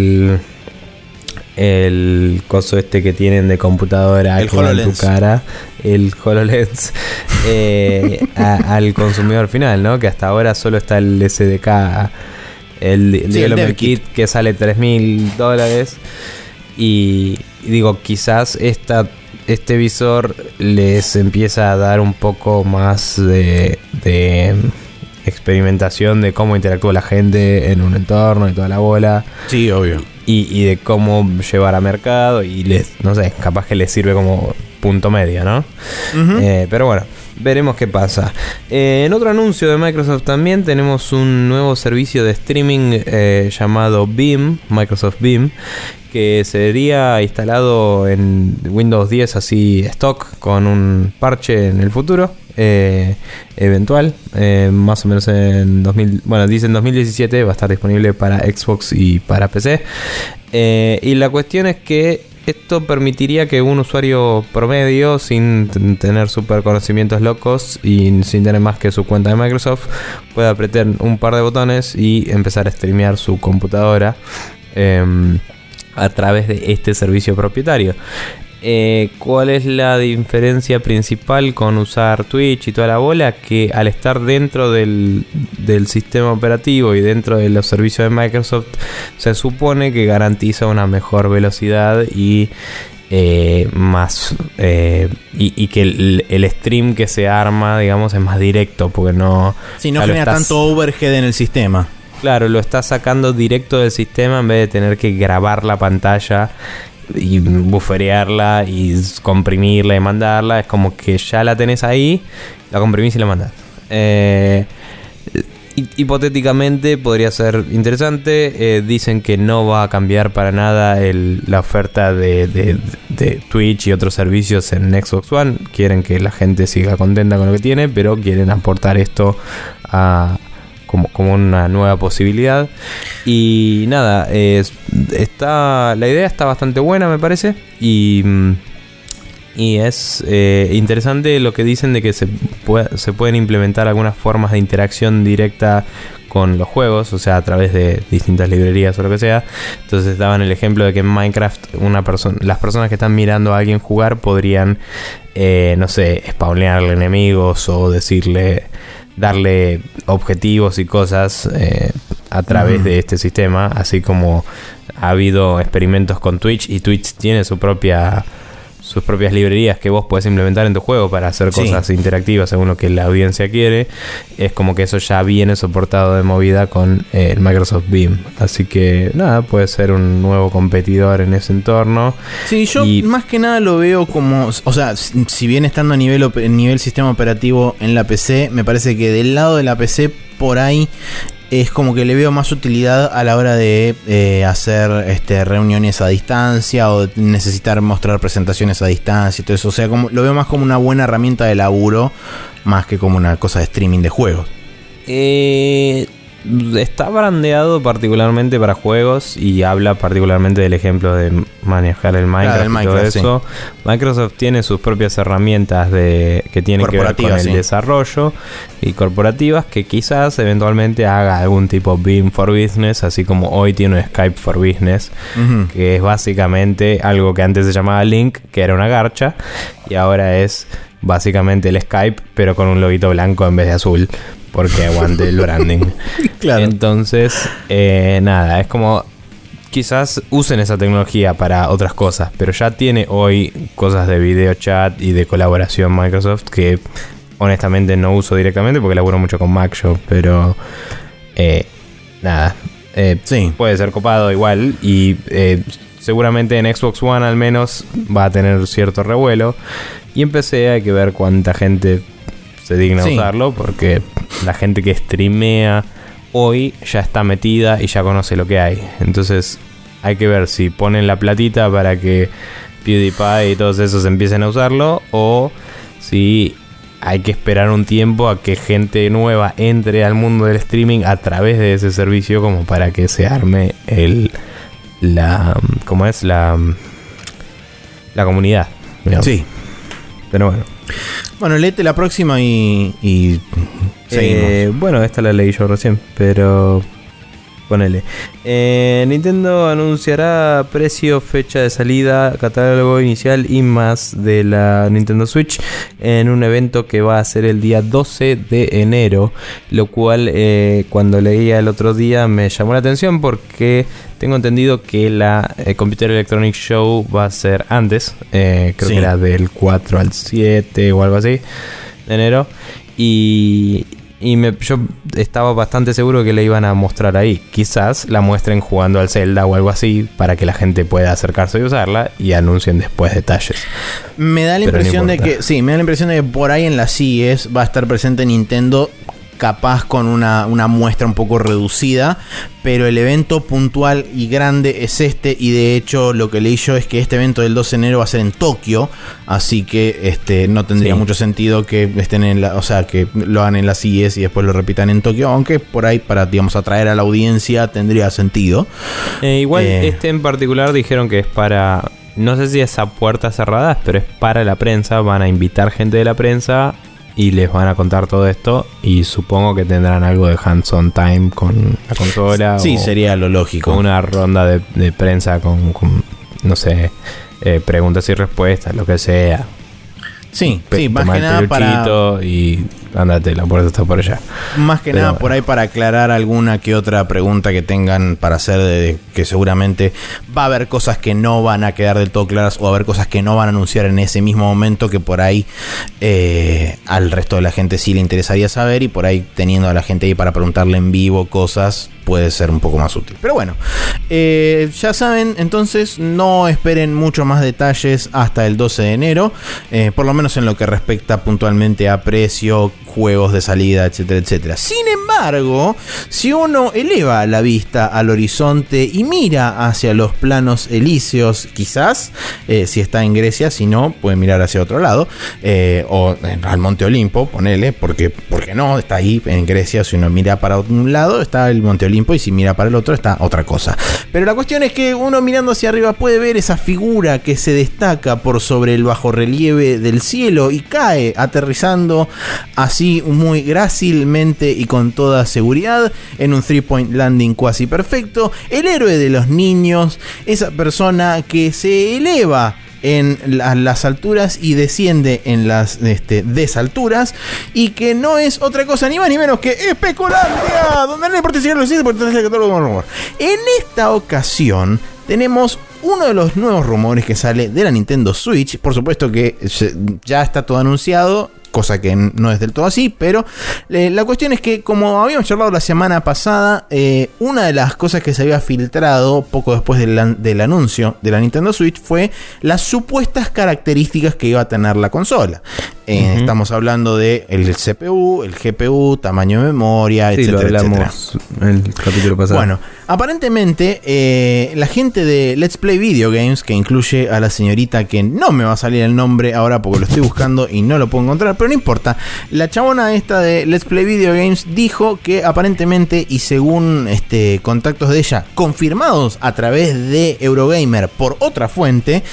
el coso este que tienen de computadora, el HoloLens, en tu cara, el HoloLens, al consumidor final, ¿no? Que hasta ahora solo está el SDK, el Development Kit, que sale $3,000, y digo, quizás este visor les empieza a dar un poco más de experimentación de cómo interactúa la gente en un entorno y toda la bola. Sí, obvio. Y de cómo llevar a mercado, y no sé, capaz que les sirve como punto medio, ¿no? Uh-huh. Pero bueno, veremos qué pasa. En otro anuncio de Microsoft también tenemos un nuevo servicio de streaming llamado Beam, Microsoft Beam, que sería instalado en Windows 10 así stock con un parche en el futuro eventual, más o menos en dicen 2017 va a estar disponible para Xbox y para PC. Y la cuestión es que esto permitiría que un usuario promedio, sin tener super conocimientos locos y sin tener más que su cuenta de Microsoft, pueda apretar un par de botones y empezar a streamear su computadora a través de este servicio propietario. ¿Cuál es la diferencia principal con usar Twitch y toda la bola? Que al estar dentro del sistema operativo y dentro de los servicios de Microsoft, se supone que garantiza una mejor velocidad y más y que el stream que se arma, digamos, es más directo, porque no genera tanto overhead en el sistema. Claro, lo estás sacando directo del sistema en vez de tener que grabar la pantalla y bufferearla y comprimirla y mandarla. Es como que ya la tenés ahí, la comprimís y la mandás. Hipotéticamente podría ser interesante. Dicen que no va a cambiar para nada la oferta de Twitch y otros servicios en Xbox One. Quieren que la gente siga contenta con lo que tiene, pero quieren aportar esto como una nueva posibilidad. Y nada, la idea está bastante buena, me parece. Y es interesante lo que dicen de que se pueden implementar algunas formas de interacción directa con los juegos, o sea, a través de distintas librerías o lo que sea. Entonces daban el ejemplo de que en Minecraft las personas que están mirando a alguien jugar podrían, no sé, spawnearle enemigos o darle objetivos y cosas a través de este sistema, así como ha habido experimentos con Twitch, y Twitch tiene sus propias librerías que vos podés implementar en tu juego para hacer cosas interactivas según lo que la audiencia quiere. Es como que eso ya viene soportado de movida con el Microsoft Beam, así que nada, puede ser un nuevo competidor en ese entorno. Sí, yo más que nada lo veo como, o sea, si bien estando a nivel sistema operativo en la PC, me parece que del lado de la PC por ahí es como que le veo más utilidad a la hora de hacer reuniones a distancia o necesitar mostrar presentaciones a distancia y todo eso. O sea, lo veo más como una buena herramienta de laburo, más que como una cosa de streaming de juegos. Está brandeado particularmente para juegos y habla particularmente del ejemplo de manejar el Minecraft y todo eso. Sí. Microsoft tiene sus propias herramientas que tienen que ver con el desarrollo y corporativas, que quizás eventualmente haga algún tipo Beam for Business, así como hoy tiene un Skype for Business, que es básicamente algo que antes se llamaba Link, que era una garcha, y ahora es básicamente el Skype, pero con un loguito blanco en vez de azul, porque aguante el branding. Claro. Entonces, nada, es como quizás usen esa tecnología para otras cosas, pero ya tiene hoy cosas de video chat y de colaboración Microsoft que honestamente no uso directamente porque laburo mucho con MacShop, pero nada, puede ser copado igual, y seguramente en Xbox One al menos va a tener cierto revuelo, y en PC hay que ver cuánta gente se digna usarlo, porque la gente que streamea hoy ya está metida y ya conoce lo que hay. Entonces hay que ver si ponen la platita para que PewDiePie y todos esos empiecen a usarlo, o si hay que esperar un tiempo a que gente nueva entre al mundo del streaming a través de ese servicio, como para que se arme la comunidad, digamos. Sí. Pero bueno. Bueno, léete la próxima y seguimos. Bueno, esta la leí yo recién, pero ponele. Nintendo anunciará precio, fecha de salida, catálogo inicial y más de la Nintendo Switch en un evento que va a ser el día 12 de enero, lo cual cuando leía el otro día me llamó la atención, porque tengo entendido que la Computer Electronics Show va a ser antes, creo que era del 4 al 7 o algo así de enero, y yo estaba bastante seguro que la iban a mostrar ahí. Quizás la muestren jugando al Zelda o algo así para que la gente pueda acercarse y usarla y anuncien después detalles. Me da la impresión de que por ahí en la CES va a estar presente Nintendo, capaz con una muestra un poco reducida, pero el evento puntual y grande es este, y de hecho lo que leí yo es que este evento del 12 de enero va a ser en Tokio, así que no tendría mucho sentido que estén que lo hagan en la CES y después lo repitan en Tokio, aunque por ahí para, digamos, atraer a la audiencia tendría sentido. Igual este en particular dijeron que es para, no sé si es a puertas cerradas, pero es para la prensa, van a invitar gente de la prensa y les van a contar todo esto, y supongo que tendrán algo de hands-on time con la consola. Sí, sería lo lógico. Con una ronda de prensa con no sé, preguntas y respuestas, lo que sea. Sí, más que nada para... Y ándate, la puerta está por allá. Más que nada por ahí para aclarar alguna que otra pregunta que tengan para hacer, que seguramente va a haber cosas que no van a quedar del todo claras, o va a haber cosas que no van a anunciar en ese mismo momento, que por ahí al resto de la gente sí le interesaría saber, y por ahí teniendo a la gente ahí para preguntarle en vivo cosas puede ser un poco más útil. Pero bueno, ya saben, entonces no esperen mucho más detalles hasta el 12 de enero, por lo menos en lo que respecta puntualmente a precio, juegos de salida, etcétera, etcétera. Sin embargo, si uno eleva la vista al horizonte y mira hacia los planos elíseos, quizás, si está en Grecia, si no, puede mirar hacia otro lado, o al Monte Olimpo, ponele, porque no, está ahí en Grecia. Si uno mira para un lado está el Monte Olimpo, y si mira para el otro está otra cosa. Pero la cuestión es que uno mirando hacia arriba puede ver esa figura que se destaca por sobre el bajorrelieve del cielo y cae aterrizando así muy grácilmente y con toda seguridad en un 3-point landing cuasi perfecto, el héroe de los niños, esa persona que se eleva en las alturas y desciende en las desalturas, y que no es otra cosa ni más ni menos que Especulandia, donde no importa si ya lo hiciste, porque te todo el rumor. En esta ocasión tenemos uno de los nuevos rumores que sale de la Nintendo Switch. Por supuesto que ya está todo anunciado, cosa que no es del todo así, pero la cuestión es que, como habíamos charlado la semana pasada, una de las cosas que se había filtrado poco después del anuncio de la Nintendo Switch fue las supuestas características que iba a tener la consola. Estamos hablando de el CPU, el GPU, tamaño de memoria, sí, etcétera, lo hablamos el capítulo pasado. Bueno, aparentemente la gente de Let's Play Video Games, que incluye a la señorita que no me va a salir el nombre ahora porque lo estoy buscando y no lo puedo encontrar, pero no importa, la chabona esta de Let's Play Video Games dijo que aparentemente, y según contactos de ella confirmados a través de Eurogamer por otra fuente,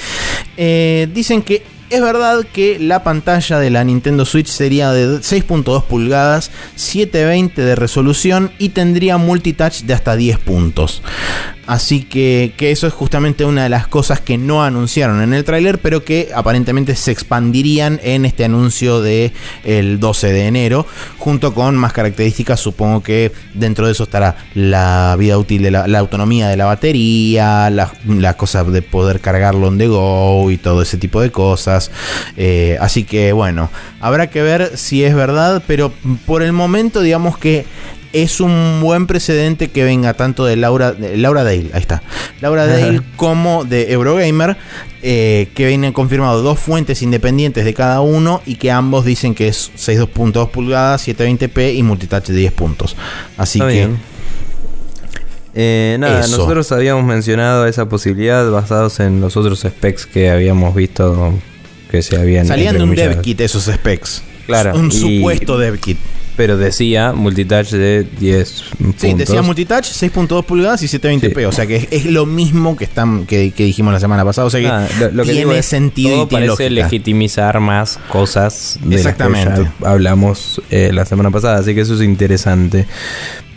dicen que es verdad que la pantalla de la Nintendo Switch sería de 6.2 pulgadas, 720 de resolución, y tendría multitouch de hasta 10 puntos. Así que eso es justamente una de las cosas que no anunciaron en el tráiler, pero que aparentemente se expandirían en este anuncio de el 12 de enero, junto con más características. Supongo que dentro de eso estará la vida útil de la autonomía de la batería, la cosa de poder cargarlo on the go y todo ese tipo de cosas. Así que bueno, habrá que ver si es verdad, pero por el momento digamos que es un buen precedente que venga tanto de Laura Dale, ahí está, Laura Dale, como de Eurogamer, que vienen confirmados dos fuentes independientes de cada uno, y que ambos dicen que es 6.2 pulgadas, 720p y multitouch de 10 puntos. Así está que bien. Nada, eso. Nosotros habíamos mencionado esa posibilidad basados en los otros specs que habíamos visto que se habían... Salían de un dev kit esos specs. Claro. Un supuesto dev kit. Pero decía multitouch de 10 puntos. Sí, decía multitouch, 6.2 pulgadas y 720p. Sí. O sea que es lo mismo que dijimos la semana pasada. O sea que lo que tiene sentido todo y tiene parece lógica. Legitimizar más cosas de las que ya hablamos la semana pasada. Así que eso es interesante.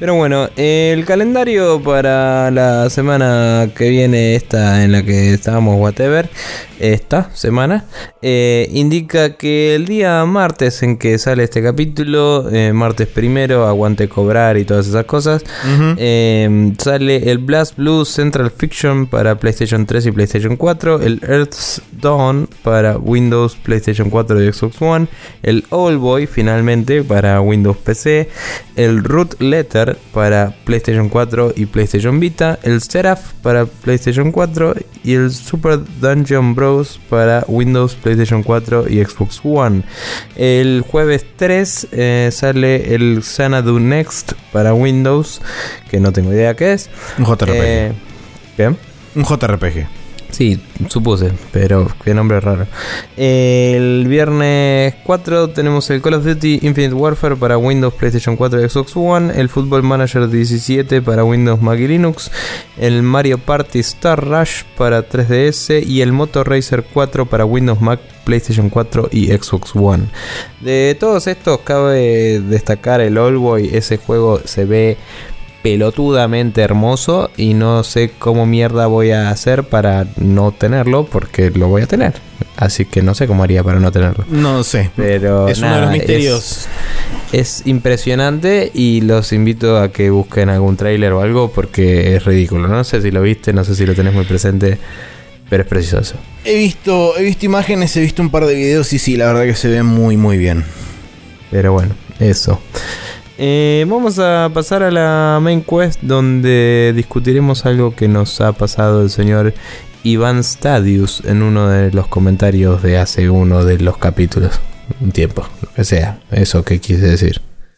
Pero bueno, el calendario para la semana que viene, esta en la que estábamos, whatever, esta semana, indica que el día martes en que sale este capítulo, martes primero, aguante cobrar y todas esas cosas, sale el Blast Blue Central Fiction para PlayStation 3 y PlayStation 4, el Earth's Dawn para Windows, PlayStation 4 y Xbox One, el Oldboy finalmente para Windows PC, el Root Letter para PlayStation 4 y PlayStation Vita, el Seraph para PlayStation 4 y el Super Dungeon Bros para Windows, PlayStation 4 y Xbox One. El jueves 3 sale el Xanadu Next para Windows, que no tengo idea qué es. Un JRPG. ¿Qué? Un JRPG. Sí, supuse, pero qué nombre raro. El viernes 4 tenemos el Call of Duty Infinite Warfare para Windows, PlayStation 4 y Xbox One, el Football Manager 17 para Windows, Mac y Linux, el Mario Party Star Rush para 3DS y el Moto Racer 4 para Windows, Mac, PlayStation 4 y Xbox One. De todos estos cabe destacar el Oldboy. Ese juego se ve pelotudamente hermoso y no sé cómo mierda voy a hacer para no tenerlo, porque lo voy a tener. Así que no sé cómo haría para no tenerlo. No sé, pero es nada, uno de los misterios. Es impresionante y los invito a que busquen algún tráiler o algo porque es ridículo. No sé si lo viste, no sé si lo tenés muy presente, pero es precioso. He visto imágenes, he visto un par de videos y sí, la verdad que se ve muy muy bien. Pero bueno, eso. Vamos a pasar a la main quest, donde discutiremos algo que nos ha pasado el señor Iván Stadius en uno de los comentarios de hace uno de los capítulos. Un tiempo, lo que sea, eso que quise decir.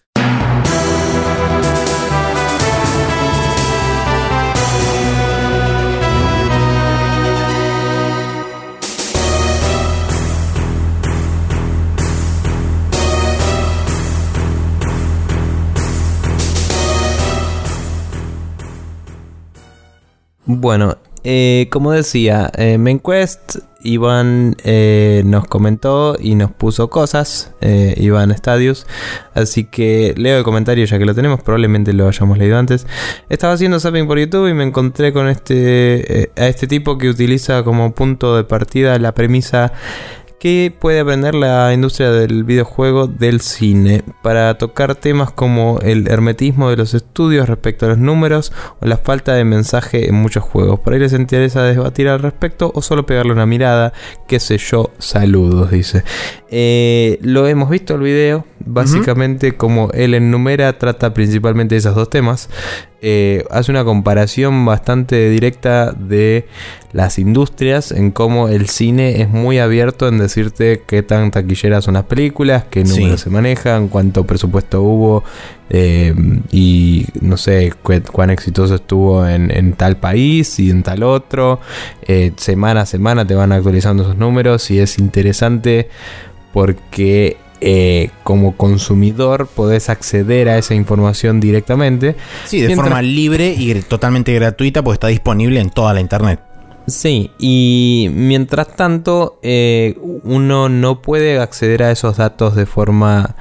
Bueno, como decía, Main Quest, Iván nos comentó y nos puso cosas, Iván Stadius, así que leo el comentario ya que lo tenemos, probablemente lo hayamos leído antes. Estaba haciendo zapping por YouTube y me encontré con a este tipo que utiliza como punto de partida la premisa que puede aprender la industria del videojuego del cine para tocar temas como el hermetismo de los estudios respecto a los números o la falta de mensaje en muchos juegos. Por ahí les interesa debatir al respecto o solo pegarle una mirada, qué sé yo, saludos, dice. Lo hemos visto el video, básicamente como él enumera, trata principalmente de esos dos temas. Hace una comparación bastante directa de las industrias, en cómo el cine es muy abierto en decirte qué tan taquilleras son las películas, qué números se manejan, cuánto presupuesto hubo y no sé cuán exitoso estuvo en tal país y en tal otro. Semana a semana te van actualizando esos números y es interesante porque como consumidor podés acceder a esa información directamente. Sí, de forma libre y totalmente gratuita, porque está disponible en toda la internet. Sí, y mientras tanto uno no puede acceder a esos datos de forma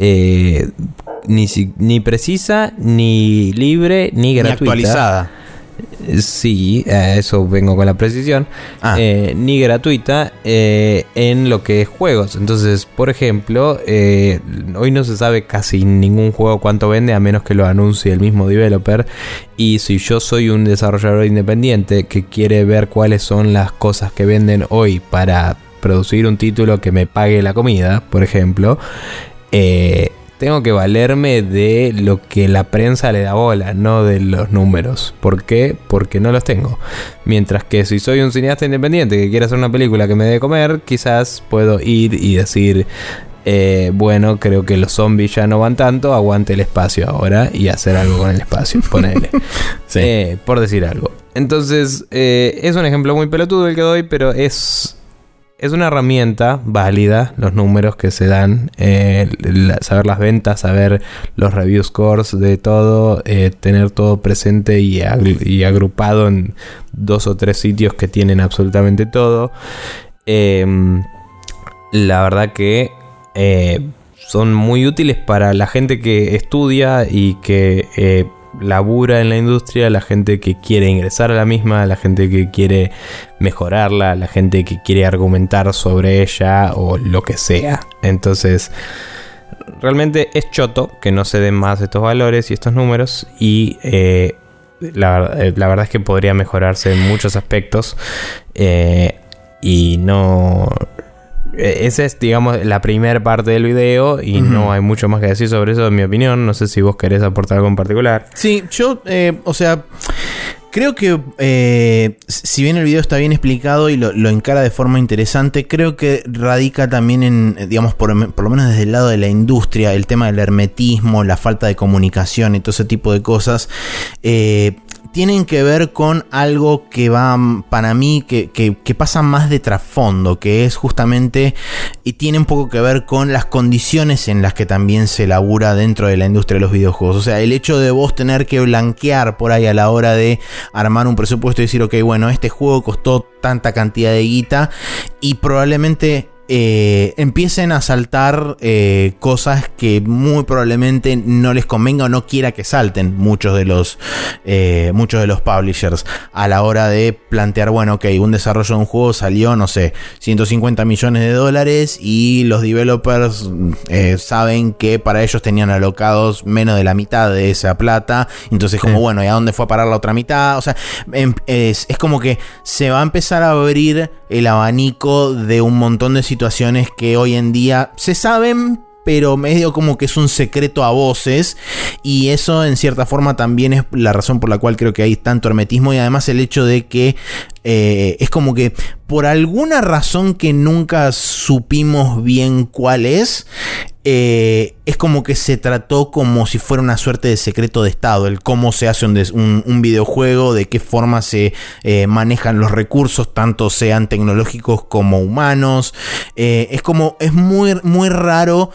ni precisa, ni libre, ni gratuita. Ni actualizada. Sí, a eso vengo con la precisión. Ni gratuita en lo que es juegos. Entonces, por ejemplo, hoy no se sabe casi ningún juego cuánto vende, a menos que lo anuncie el mismo developer. Y si yo soy un desarrollador independiente que quiere ver cuáles son las cosas que venden hoy para producir un título que me pague la comida, por ejemplo, tengo que valerme de lo que la prensa le da bola, no de los números. ¿Por qué? Porque no los tengo. Mientras que si soy un cineasta independiente que quiere hacer una película que me dé de comer, quizás puedo ir y decir, bueno, creo que los zombies ya no van tanto, aguante el espacio ahora y hacer algo con el espacio, ponele. Sí. Por decir algo. Entonces, es un ejemplo muy pelotudo el que doy, pero es una herramienta válida, los números que se dan, saber las ventas, saber los review scores de todo, tener todo presente y agrupado en 2 o 3 sitios que tienen absolutamente todo. La verdad que son muy útiles para la gente que estudia y que labura en la industria, la gente que quiere ingresar a la misma, la gente que quiere mejorarla, la gente que quiere argumentar sobre ella o lo que sea. Entonces, realmente es choto que no se den más estos valores y estos números, y la verdad es que podría mejorarse en muchos aspectos, y no... Esa es, digamos, la primera parte del video y no hay mucho más que decir sobre eso, en mi opinión. No sé si vos querés aportar algo en particular. Sí, yo, o sea, creo que si bien el video está bien explicado y lo encara de forma interesante, creo que radica también en, digamos, por lo menos desde el lado de la industria, el tema del hermetismo, la falta de comunicación y todo ese tipo de cosas. Tienen que ver con algo que va, para mí, que pasa más de trasfondo, que es justamente, y tiene un poco que ver con las condiciones en las que también se labura dentro de la industria de los videojuegos. O sea, el hecho de vos tener que blanquear por ahí a la hora de armar un presupuesto y decir, ok, bueno, este juego costó tanta cantidad de guita, y probablemente empiecen a saltar cosas que muy probablemente no les convenga o no quiera que salten muchos de los publishers a la hora de plantear, bueno, ok, un desarrollo de un juego salió, no sé, $150 millones y los developers saben que para ellos tenían alocados menos de la mitad de esa plata, entonces como bueno, ¿y a dónde fue a parar la otra mitad? O sea, es como que se va a empezar a abrir el abanico de un montón de situaciones que hoy en día se saben, pero medio como que es un secreto a voces, y eso en cierta forma también es la razón por la cual creo que hay tanto hermetismo, y además el hecho de que es como que por alguna razón que nunca supimos bien cuál es como que se trató como si fuera una suerte de secreto de estado, el cómo se hace un videojuego, de qué forma se manejan los recursos, tanto sean tecnológicos como humanos. Es muy, muy raro,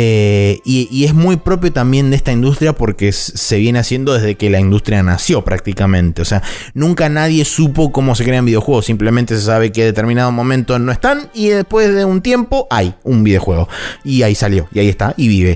y es muy propio también de esta industria, porque se viene haciendo desde que la industria nació prácticamente. O sea, nunca nadie supo cómo se crean videojuegos, simplemente se sabe que en determinado momento no están, y después de un tiempo hay un videojuego, y ahí salió, y ahí está, y vive.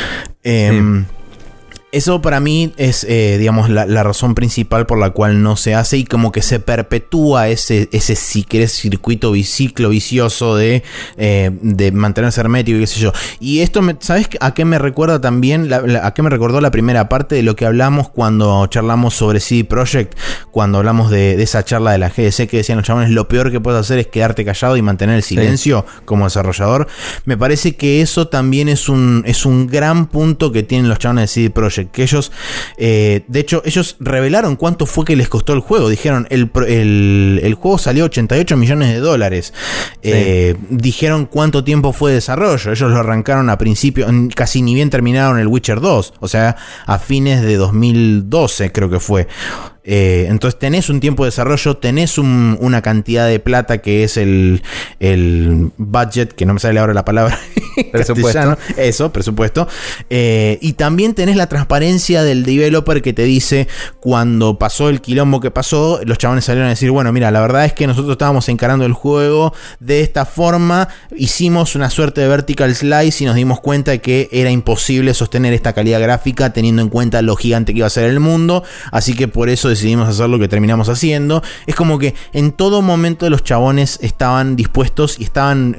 Eso para mí es, digamos, la razón principal por la cual no se hace, y como que se perpetúa ese si querés, ciclo vicioso de mantenerse hermético y qué sé yo. Y esto, ¿sabes a qué me recuerda también? ¿A qué me recordó la primera parte de lo que hablamos cuando charlamos sobre CD Projekt? Cuando hablamos de esa charla de la GDC, que decían los chabones, lo peor que puedes hacer es quedarte callado y mantener el silencio como desarrollador. Me parece que eso también es un gran punto que tienen los chabones de CD Projekt. Que ellos, de hecho, ellos revelaron cuánto fue que les costó el juego. Dijeron, el juego salió $88 millones. Dijeron cuánto tiempo fue de desarrollo. Ellos lo arrancaron a principio, casi ni bien terminaron el Witcher 2, o sea, a fines de 2012 creo que fue. Entonces tenés un tiempo de desarrollo, tenés una cantidad de plata que es el budget, que no me sale ahora la palabra presupuesto. Eso, presupuesto. Y también tenés la transparencia del developer que te dice, cuando pasó el quilombo que pasó, los chabones salieron a decir, bueno, mira, la verdad es que nosotros estábamos encarando el juego de esta forma, hicimos una suerte de vertical slice y nos dimos cuenta de que era imposible sostener esta calidad gráfica teniendo en cuenta lo gigante que iba a ser el mundo, así que por eso decidimos hacer lo que terminamos haciendo. Es como que en todo momento los chabones estaban dispuestos y estaban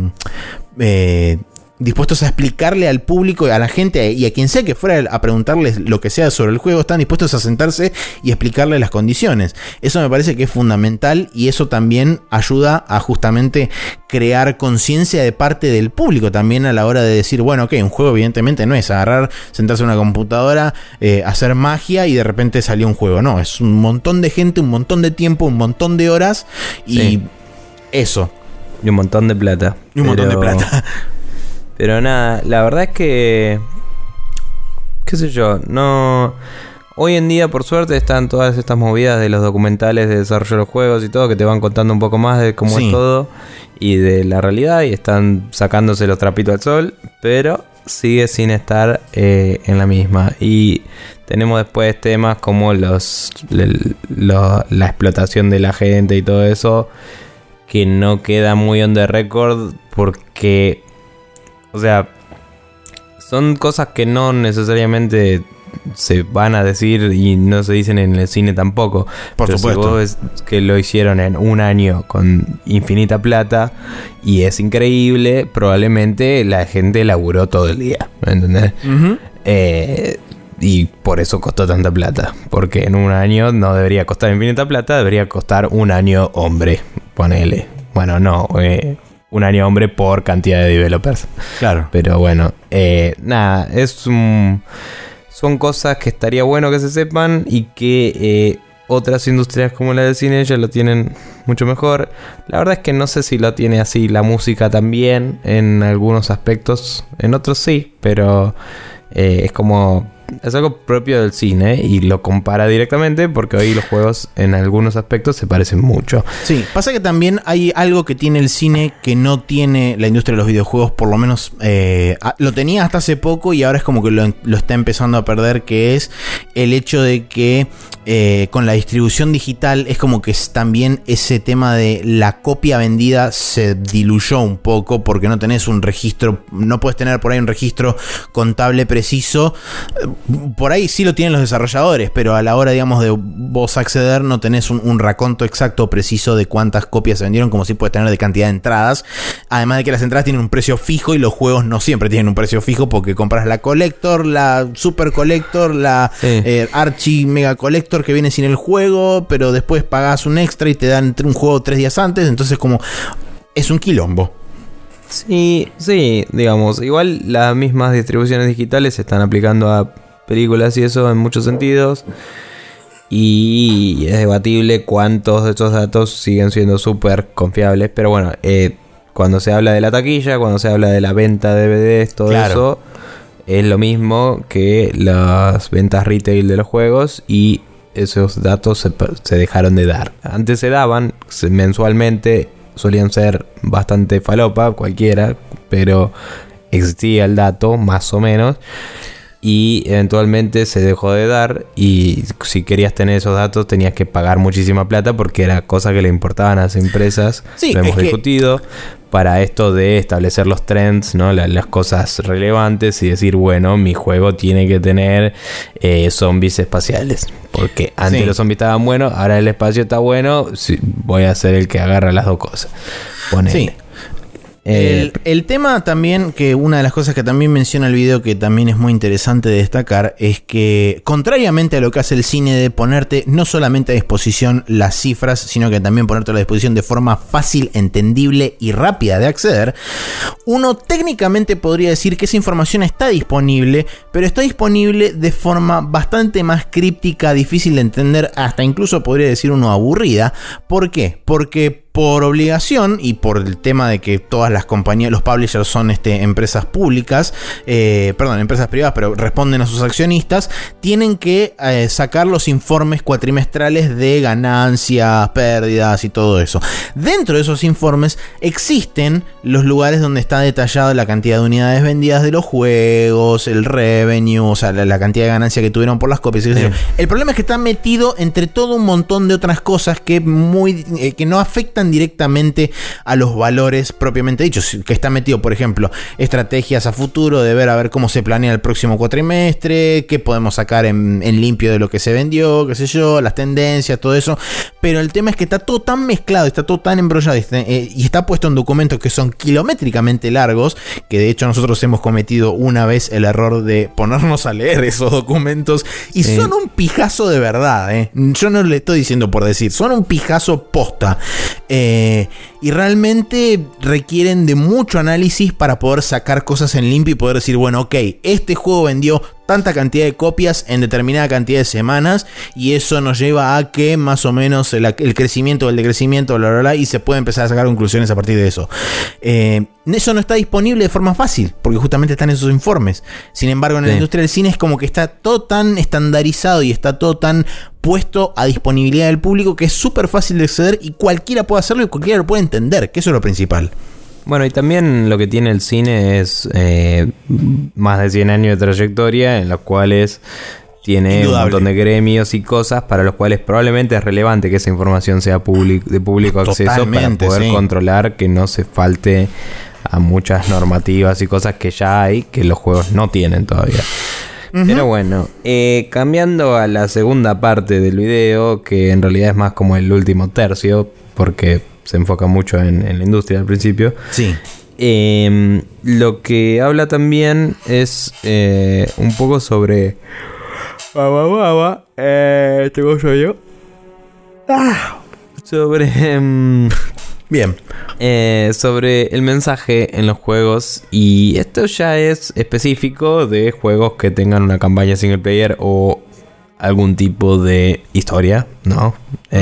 dispuestos a explicarle al público, a la gente y a quien sea que fuera a preguntarles lo que sea sobre el juego, están dispuestos a sentarse y explicarle las condiciones. Eso me parece que es fundamental, y eso también ayuda a justamente crear conciencia de parte del público también a la hora de decir, bueno, ok, un juego evidentemente no es agarrar, sentarse en una computadora, hacer magia y de repente salió un juego. No, es un montón de gente, un montón de tiempo, un montón de horas y eso. Y un montón de plata. Y un montón de plata. Pero nada, la verdad es que, qué sé yo, no... Hoy en día, por suerte, están todas estas movidas de los documentales de desarrollo de los juegos y todo, que te van contando un poco más de cómo es todo y de la realidad, y están sacándose los trapitos al sol, pero sigue sin estar en la misma. Y tenemos después temas como la explotación de la gente y todo eso, que no queda muy on the record porque... O sea, Son cosas que no necesariamente se van a decir y no se dicen en el cine tampoco. Por pero supuesto. Si vos ves que lo hicieron en un año con infinita plata y es increíble, probablemente la gente laburó todo el día, ¿me entendés? Uh-huh. Y por eso costó tanta plata. Porque en un año no debería costar infinita plata, debería costar un año hombre, ponele. Bueno, no, un año hombre por cantidad de developers. Claro. Pero bueno, nada, son cosas que estaría bueno que se sepan y que otras industrias como la del cine ya lo tienen mucho mejor. La verdad es que no sé si lo tiene así la música también en algunos aspectos, en otros sí, pero es algo propio del cine y lo compara directamente porque hoy los juegos en algunos aspectos se parecen mucho. Sí, pasa que también hay algo que tiene el cine que no tiene la industria de los videojuegos, por lo menos lo tenía hasta hace poco y ahora es como que lo está empezando a perder, que es el hecho de que con la distribución digital es como que también ese tema de la copia vendida se diluyó un poco porque no tenés un registro, no puedes tener por ahí un registro contable preciso. Por ahí sí lo tienen los desarrolladores, pero a la hora, digamos, de vos acceder no tenés un raconto exacto preciso de cuántas copias se vendieron, como si puedes tener de cantidad de entradas. Además de que las entradas tienen un precio fijo y los juegos no siempre tienen un precio fijo porque compras la Collector, la Super Collector, la Archi Mega Collector que viene sin el juego, pero después pagás un extra y te dan un juego 3 días antes, entonces como es un quilombo. Sí, digamos, igual las mismas distribuciones digitales se están aplicando a películas y eso en muchos sentidos. Y es debatible cuántos de esos datos siguen siendo súper confiables. Pero bueno, cuando se habla de la taquilla, cuando se habla de la venta de DVDs, todo eso es lo mismo que las ventas retail de los juegos. Y esos datos se dejaron de dar. Antes se daban mensualmente, solían ser bastante falopa, cualquiera, pero existía el dato, más o menos. Y eventualmente se dejó de dar. Y si querías tener esos datos tenías que pagar muchísima plata porque era cosa que le importaban a las empresas. Sí, lo hemos discutido. Para esto de establecer los trends, ¿no? Las cosas relevantes y decir, bueno, mi juego tiene que tener zombies espaciales. Porque antes los zombies estaban buenos, ahora el espacio está bueno. Sí, voy a ser el que agarra las dos cosas. Ponele. Sí. El tema también, que una de las cosas que también menciona el video, que también es muy interesante de destacar, es que contrariamente a lo que hace el cine de ponerte no solamente a disposición las cifras, sino que también ponerte a la disposición de forma fácil, entendible y rápida de acceder, uno técnicamente podría decir que esa información está disponible, pero está disponible de forma bastante más críptica, difícil de entender, hasta incluso podría decir uno aburrida. ¿Por qué? Porque por obligación y por el tema de que todas las compañías, los publishers son empresas públicas, empresas privadas, pero responden a sus accionistas, tienen que sacar los informes cuatrimestrales de ganancias, pérdidas y todo eso. Dentro de esos informes existen los lugares donde está detallada la cantidad de unidades vendidas de los juegos, el revenue, o sea, la cantidad de ganancia que tuvieron por las copias. Sí. El problema es que está metido entre todo un montón de otras cosas que no afectan directamente a los valores propiamente dichos, que está metido, por ejemplo, estrategias a futuro de ver a ver cómo se planea el próximo cuatrimestre, qué podemos sacar en limpio de lo que se vendió, qué sé yo, las tendencias, todo eso. Pero el tema es que está todo tan mezclado, está todo tan embrollado y está puesto en documentos que son kilométricamente largos, que de hecho nosotros hemos cometido una vez el error de ponernos a leer esos documentos y son un pijazo de verdad, yo no le estoy diciendo por decir, son un pijazo posta. Y realmente requieren de mucho análisis para poder sacar cosas en limpio y poder decir, bueno, ok, este juego vendió tanta cantidad de copias en determinada cantidad de semanas y eso nos lleva a que más o menos el crecimiento o el decrecimiento, bla, bla, bla, y se puede empezar a sacar conclusiones a partir de eso. Eso no está disponible de forma fácil porque justamente están esos informes. Sin embargo, en la industria del cine es como que está todo tan estandarizado y está todo tan puesto a disponibilidad del público que es súper fácil de acceder y cualquiera puede hacerlo y cualquiera lo puede entender, que eso es lo principal. Bueno, y también lo que tiene el cine es más de 100 años de trayectoria en los cuales tiene un montón de gremios y cosas para los cuales probablemente es relevante que esa información sea de público acceso para poder controlar que no se falte a muchas normativas y cosas que ya hay que los juegos no tienen todavía. Pero bueno, cambiando a la segunda parte del video, que en realidad es más como el último tercio, porque se enfoca mucho en la industria al principio. Sí. Lo que habla también es un poco sobre... tengo yo. Sobre... Bien. Sobre el mensaje en los juegos. Y esto ya es específico de juegos que tengan una campaña single player o algún tipo de historia, ¿no?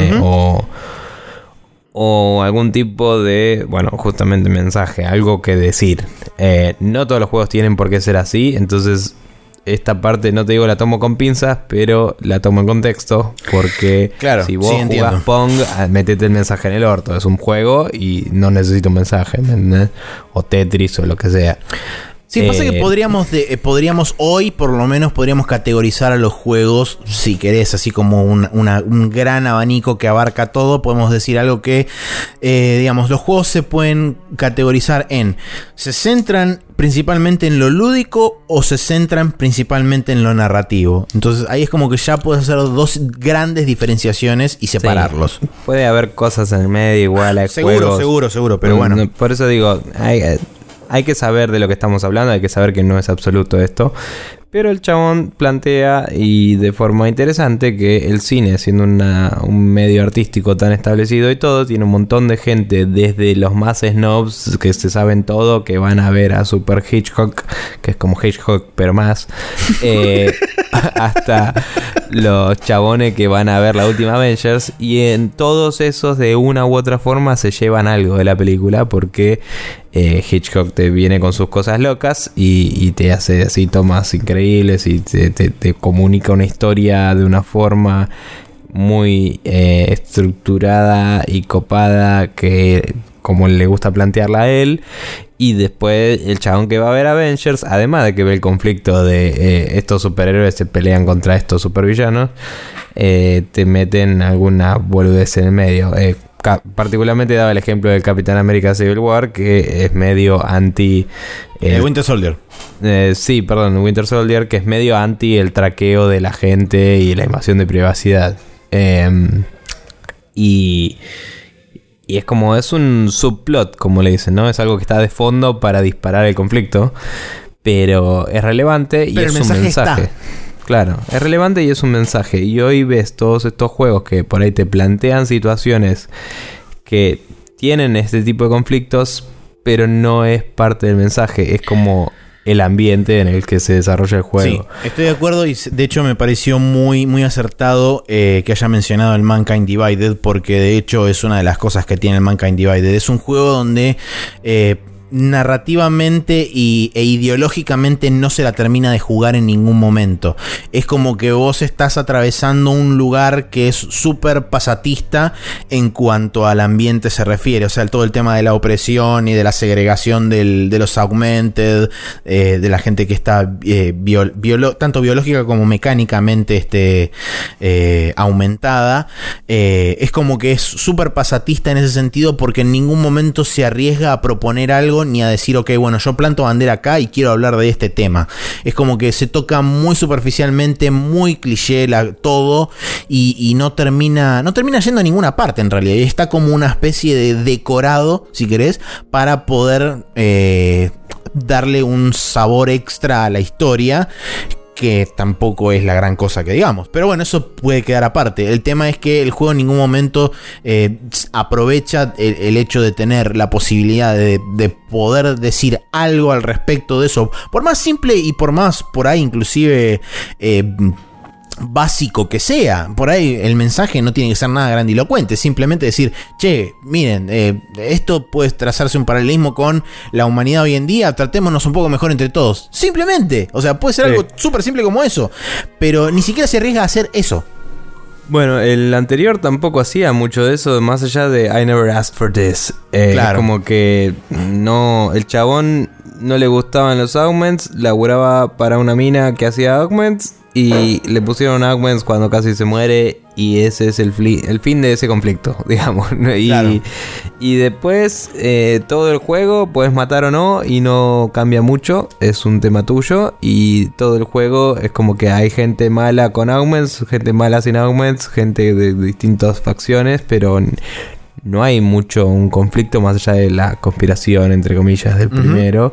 O algún tipo de, bueno, justamente mensaje, algo que decir. No todos los juegos tienen por qué ser así, entonces esta parte no te digo la tomo con pinzas, pero la tomo en contexto, porque claro, si vos sí, jugás entiendo. Pong, metete el mensaje en el orto. Es un juego y no necesito un mensaje, ¿entendés? O Tetris o lo que sea. Sí, pasa que podríamos hoy, por lo menos, podríamos categorizar a los juegos, si querés, así como un gran abanico que abarca todo. Podemos decir algo que, digamos, los juegos se pueden categorizar en: ¿se centran principalmente en lo lúdico o se centran principalmente en lo narrativo? Entonces ahí es como que ya puedes hacer dos grandes diferenciaciones y separarlos. Sí, puede haber cosas en el medio, igual hay juegos. Seguro, pero bueno. Por eso digo, hay que saber de lo que estamos hablando, hay que saber que no es absoluto esto. Pero el chabón plantea, y de forma interesante, que el cine, siendo un medio artístico tan establecido y todo, tiene un montón de gente, desde los más snobs que se saben todo, que van a ver a Super Hitchcock, que es como Hitchcock pero más, hasta los chabones que van a ver la última Avengers. Y en todos esos, de una u otra forma, se llevan algo de la película, porque Hitchcock te viene con sus cosas locas y te hace así tomas increíbles y te comunica una historia de una forma muy estructurada y copada, que como le gusta plantearla a él. Y después el chabón que va a ver Avengers, además de que ve el conflicto de estos superhéroes se pelean contra estos supervillanos, te meten alguna boludez en el medio. Particularmente daba el ejemplo del Capitán América Civil War, que es medio anti... Winter Soldier. Winter Soldier, que es medio anti el traqueo de la gente y la invasión de privacidad. Y es como, es un subplot, como le dicen, ¿no? Es algo que está de fondo para disparar el conflicto, pero es relevante y es un mensaje. Claro, es relevante y es un mensaje. Y hoy ves todos estos juegos que por ahí te plantean situaciones que tienen este tipo de conflictos, pero no es parte del mensaje. Es como el ambiente en el que se desarrolla el juego. Sí, estoy de acuerdo, y de hecho me pareció muy, muy acertado que haya mencionado el Mankind Divided, porque de hecho es una de las cosas que tiene el Mankind Divided. Es un juego donde... narrativamente e ideológicamente no se la termina de jugar en ningún momento. Es como que vos estás atravesando un lugar que es súper pasatista en cuanto al ambiente se refiere. O sea, todo el tema de la opresión y de la segregación de los augmented, de la gente que está tanto biológica como mecánicamente aumentada. Es como que es súper pasatista en ese sentido, porque en ningún momento se arriesga a proponer algo ni a decir, ok, bueno, yo planto bandera acá y quiero hablar de este tema. Es como que se toca muy superficialmente, muy cliché todo, y no termina yendo a ninguna parte en realidad. Y está como una especie de decorado, si querés, para poder darle un sabor extra a la historia, que tampoco es la gran cosa que digamos. Pero bueno, eso puede quedar aparte. El tema es que el juego en ningún momento aprovecha el hecho de tener la posibilidad de poder decir algo al respecto de eso. Por más simple y por más por ahí inclusive... básico que sea. Por ahí el mensaje no tiene que ser nada grandilocuente, simplemente decir, che, miren, esto puede trazarse un paralelismo con la humanidad hoy en día, tratémonos un poco mejor entre todos, simplemente, o sea, puede ser algo súper simple como eso, pero ni siquiera se arriesga a hacer eso. Bueno, el anterior tampoco hacía mucho de eso, más allá de I never asked for this. Claro. Como que no, el chabón no le gustaban los augments, laburaba para una mina que hacía augments y le pusieron augments cuando casi se muere y ese es el fin de ese conflicto, digamos, ¿no? Claro. Y después todo el juego puedes matar o no y no cambia mucho, es un tema tuyo y todo el juego es como que hay gente mala con augments, gente mala sin augments, gente de distintas facciones, pero no hay mucho un conflicto más allá de la conspiración, entre comillas, del primero.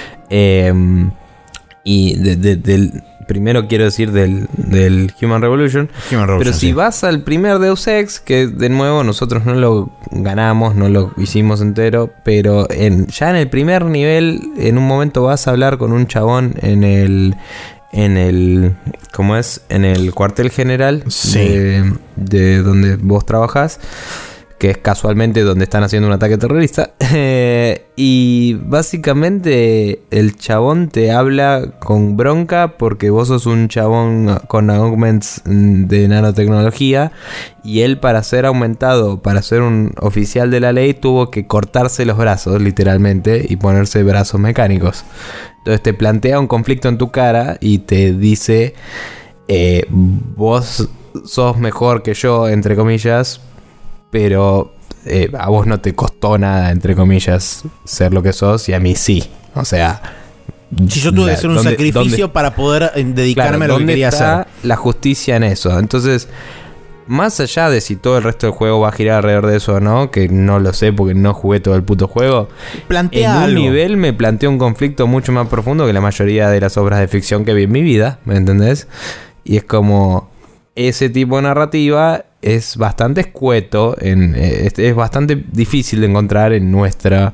Y del primero quiero decir del Human Revolution. Pero si vas al primer Deus Ex, que de nuevo nosotros no lo ganamos, no lo hicimos entero, pero ya en el primer nivel, en un momento vas a hablar con un chabón en el ¿cómo es? En el cuartel general, sí, de donde vos trabajás, que es casualmente donde están haciendo un ataque terrorista. Y básicamente el chabón te habla con bronca porque vos sos un chabón con augments de nanotecnología y él, para ser aumentado, para ser un oficial de la ley, tuvo que cortarse los brazos literalmente y ponerse brazos mecánicos. Entonces te plantea un conflicto en tu cara y te dice vos sos mejor que yo, entre comillas, pero a vos no te costó nada, entre comillas, ser lo que sos, y a mí sí. O sea, si yo tuve que hacer un sacrificio para poder dedicarme, claro, a lo que quería hacer. ¿Dónde está la justicia en eso? Entonces, más allá de si todo el resto del juego va a girar alrededor de eso o no, que no lo sé porque no jugué todo el puto juego, plantea en un algo. nivel me planteó un conflicto mucho más profundo que la mayoría de las obras de ficción que vi en mi vida, ¿me entendés? Y es como, ese tipo de narrativa es bastante escueto, es bastante difícil de encontrar en nuestra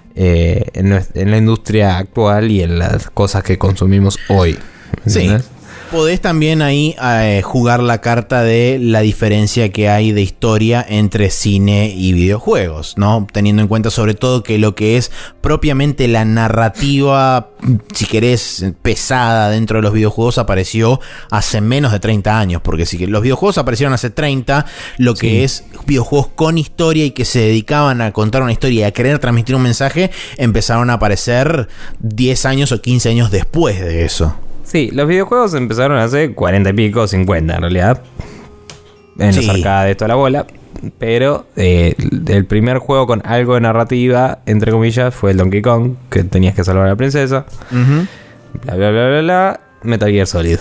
en la industria actual y en las cosas que consumimos hoy. ¿Entendés? Sí. Podés también ahí jugar la carta de la diferencia que hay de historia entre cine y videojuegos, ¿no? Teniendo en cuenta sobre todo que lo que es propiamente la narrativa, si querés, pesada dentro de los videojuegos apareció hace menos de 30 años, porque si los videojuegos aparecieron hace 30, lo que es videojuegos con historia y que se dedicaban a contar una historia y a querer transmitir un mensaje, empezaron a aparecer 10 años o 15 años después de eso. Sí, los videojuegos empezaron hace 40 y pico, 50 en realidad. En los arcades de toda la bola. Pero el primer juego con algo de narrativa, entre comillas, fue el Donkey Kong, que tenías que salvar a la princesa. Bla, bla, bla, bla, bla. Metal Gear Solid.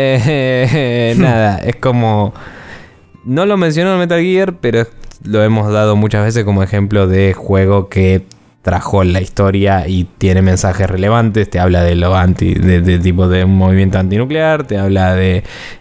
Nada, es como... No lo mencionó en Metal Gear, pero lo hemos dado muchas veces como ejemplo de juego que trajo la historia y tiene mensajes relevantes. Te habla de lo de tipo de un movimiento antinuclear, te habla de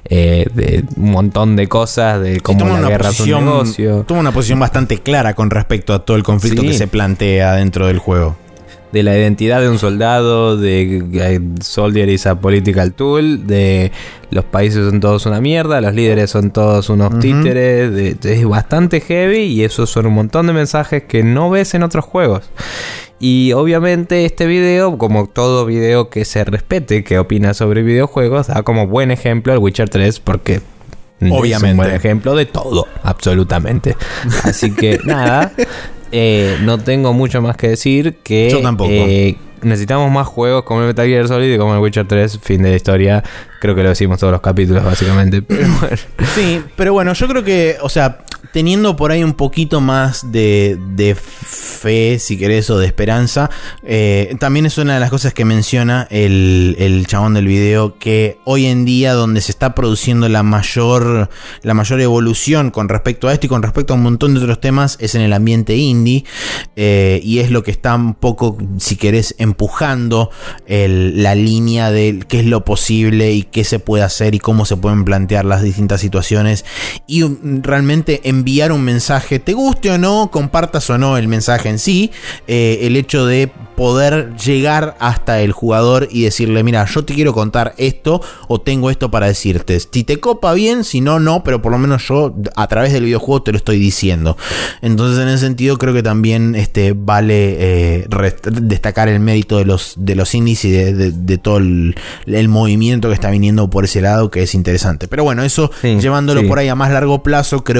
un montón de cosas, de cómo la guerra es un negocio. Toma una posición bastante clara con respecto a todo el conflicto que se plantea dentro del juego. De la identidad de un soldado, de Soldier is a political tool, de los países son todos una mierda, los líderes son todos unos títeres, es bastante heavy y esos son un montón de mensajes que no ves en otros juegos. Y obviamente este video, como todo video que se respete, que opina sobre videojuegos, da como buen ejemplo al Witcher 3 porque... obviamente. Es un buen ejemplo de todo, absolutamente. Así que nada... no tengo mucho más que decir que... Yo tampoco. Necesitamos más juegos como el Metal Gear Solid y como el Witcher 3, fin de la historia. Creo que lo decimos todos los capítulos, básicamente. Pero bueno. Sí, pero bueno, yo creo que, o sea, teniendo por ahí un poquito más de fe, si querés, o de esperanza, también es una de las cosas que menciona el chabón del video, que hoy en día donde se está produciendo la mayor evolución con respecto a esto y con respecto a un montón de otros temas es en el ambiente indie, y es lo que está un poco, si querés, empujando la línea de qué es lo posible y qué se puede hacer y cómo se pueden plantear las distintas situaciones y realmente enviar un mensaje, te guste o no, compartas o no el mensaje en sí, el hecho de poder llegar hasta el jugador y decirle, mira, yo te quiero contar esto o tengo esto para decirte, si te copa bien, si no, no, pero por lo menos yo a través del videojuego te lo estoy diciendo. Entonces en ese sentido creo que también vale destacar el mérito de los indies y de todo el movimiento que está viniendo por ese lado, que es interesante. Pero bueno, eso llevándolo por ahí a más largo plazo, creo que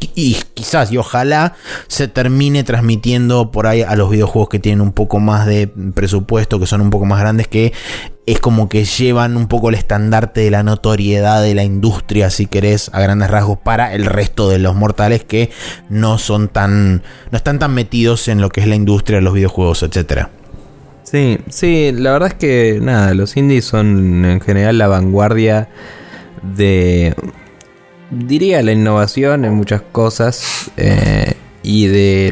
y quizás y ojalá se termine transmitiendo por ahí a los videojuegos que tienen un poco más de presupuesto, que son un poco más grandes, que es como que llevan un poco el estandarte de la notoriedad de la industria, si querés, a grandes rasgos, para el resto de los mortales que no están tan metidos en lo que es la industria de los videojuegos, etcétera. Sí, la verdad es que nada, los indies son en general la vanguardia de, diría, la innovación en muchas cosas, y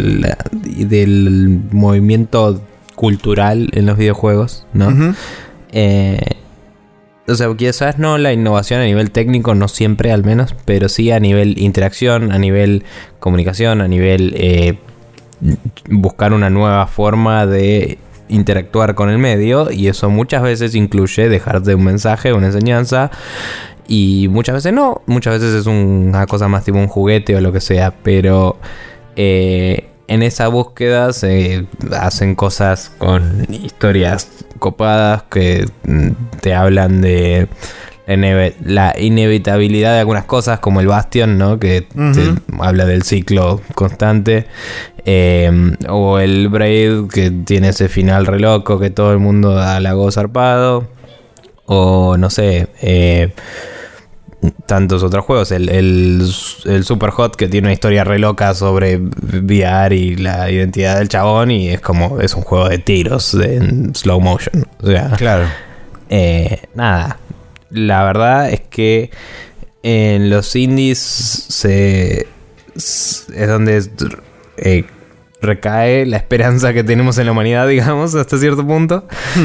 del movimiento cultural en los videojuegos, ¿no? Uh-huh. O sea, quizás no la innovación a nivel técnico, no siempre al menos, pero sí a nivel interacción, a nivel comunicación, a nivel buscar una nueva forma de interactuar con el medio, y eso muchas veces incluye dejarte un mensaje, una enseñanza, y muchas veces no, muchas veces es una cosa más tipo un juguete o lo que sea, pero en esa búsqueda se hacen cosas con historias copadas que te hablan de la inevitabilidad de algunas cosas, como el Bastion, ¿no? Que te habla del ciclo constante, o el Braid, que tiene ese final re loco que todo el mundo da la goza zarpado, o no sé, tantos otros juegos, el Superhot, que tiene una historia re loca sobre VR y la identidad del chabón, y es un juego de tiros en slow motion, o sea, claro. Nada, la verdad es que en los indies es donde recae la esperanza que tenemos en la humanidad, digamos, hasta cierto punto.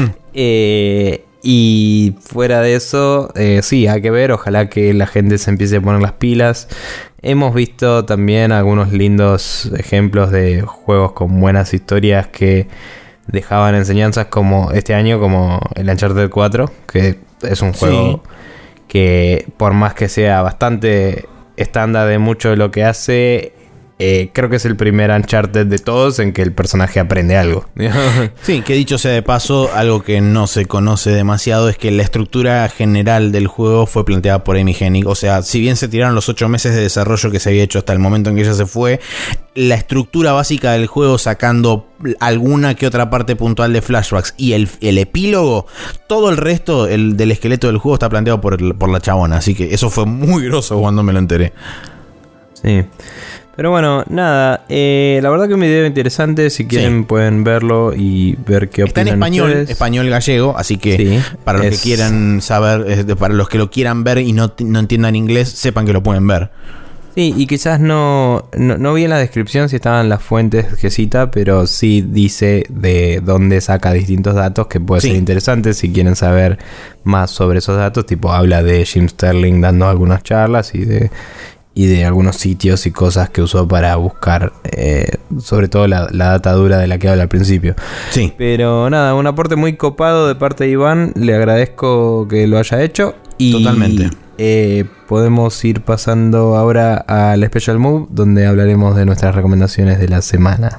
Y fuera de eso, sí, hay que ver, ojalá que la gente se empiece a poner las pilas. Hemos visto también algunos lindos ejemplos de juegos con buenas historias que dejaban enseñanzas, como este año, como el Uncharted 4, que es un juego que, por más que sea bastante estándar de mucho de lo que hace, creo que es el primer Uncharted de todos en que el personaje aprende algo. Sí, que dicho sea de paso, algo que no se conoce demasiado es que la estructura general del juego fue planteada por Amy Hennig. O sea, si bien se tiraron los 8 meses de desarrollo que se había hecho hasta el momento en que ella se fue, la estructura básica del juego, sacando alguna que otra parte puntual de flashbacks y el epílogo, todo el resto del esqueleto del juego está planteado por la chabona. Así que eso fue muy groso cuando me lo enteré. Sí. Pero bueno, nada, la verdad que un video interesante. Si quieren pueden verlo y ver qué opinan. Está en ustedes. español gallego, así que para los que quieran saber, para los que lo quieran ver y no entiendan inglés, sepan que lo pueden ver. Sí, y quizás no vi en la descripción si estaban las fuentes que cita, pero sí dice de dónde saca distintos datos, que puede ser interesante si quieren saber más sobre esos datos. Tipo, habla de Jim Sterling dando algunas charlas y de algunos sitios y cosas que usó para buscar, sobre todo la data dura de la que habla al principio. Sí. Pero nada, un aporte muy copado de parte de Iván. Le agradezco que lo haya hecho. Y totalmente. Podemos ir pasando ahora al Special Move, donde hablaremos de nuestras recomendaciones de la semana.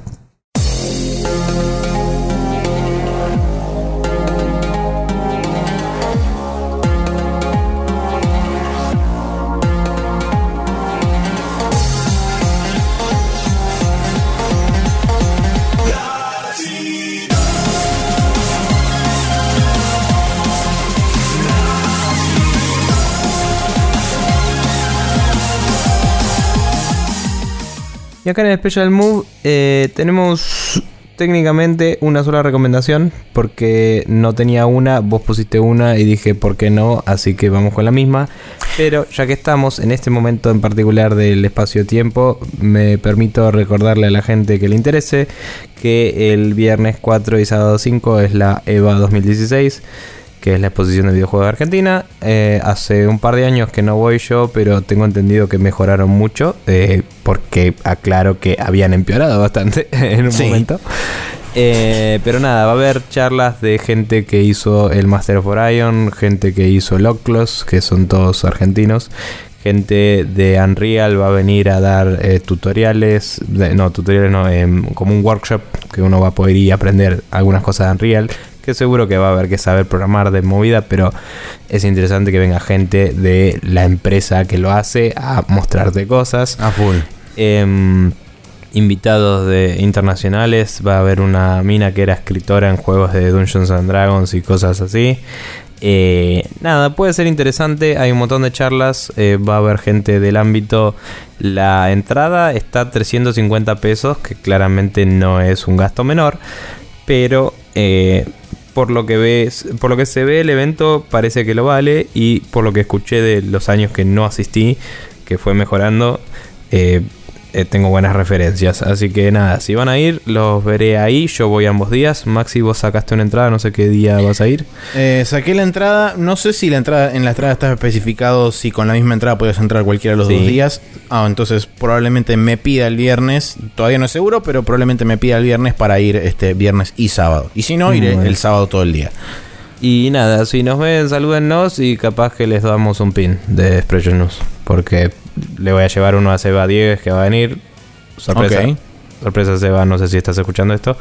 Y acá en el Special Move tenemos técnicamente una sola recomendación, porque no tenía una, vos pusiste una y dije ¿por qué no? Así que vamos con la misma. Pero ya que estamos en este momento en particular del espacio-tiempo, me permito recordarle a la gente que le interese que el viernes 4 y sábado 5 es la EVA 2016, que es la exposición de videojuegos de Argentina. Hace un par de años que no voy yo, pero tengo entendido que mejoraron mucho, porque aclaro que habían empeorado bastante en un momento. Pero nada, va a haber charlas de gente que hizo el Master of Orion, gente que hizo el Oculus, que son todos argentinos. Gente de Unreal va a venir a dar tutoriales, como un workshop que uno va a poder ir a aprender algunas cosas de Unreal, que seguro que va a haber que saber programar de movida, pero es interesante que venga gente de la empresa que lo hace a mostrarte cosas. A full. Invitados internacionales. Va a haber una mina que era escritora en juegos de Dungeons and Dragons y cosas así. Nada, puede ser interesante. Hay un montón de charlas. Va a haber gente del ámbito. La entrada está a 350 pesos, que claramente no es un gasto menor, pero por lo que se ve el evento parece que lo vale, y por lo que escuché de los años que no asistí, que fue mejorando, tengo buenas referencias. Así que nada, si van a ir, los veré ahí. Yo voy ambos días. Maxi, vos sacaste una entrada, no sé qué día vas a ir. Saqué la entrada, no sé si en la entrada está especificado si con la misma entrada podías entrar cualquiera de los 2 días. Entonces probablemente me pida el viernes, todavía no es seguro, pero probablemente me pida el viernes para ir viernes y sábado. Y si no, iré el sábado todo el día. Y nada, si nos ven, salúdennos y capaz que les damos un pin de Expression News, porque le voy a llevar uno a Seba Diegues, que va a venir. Sorpresa. Okay. Sorpresa, Seba, no sé si estás escuchando esto.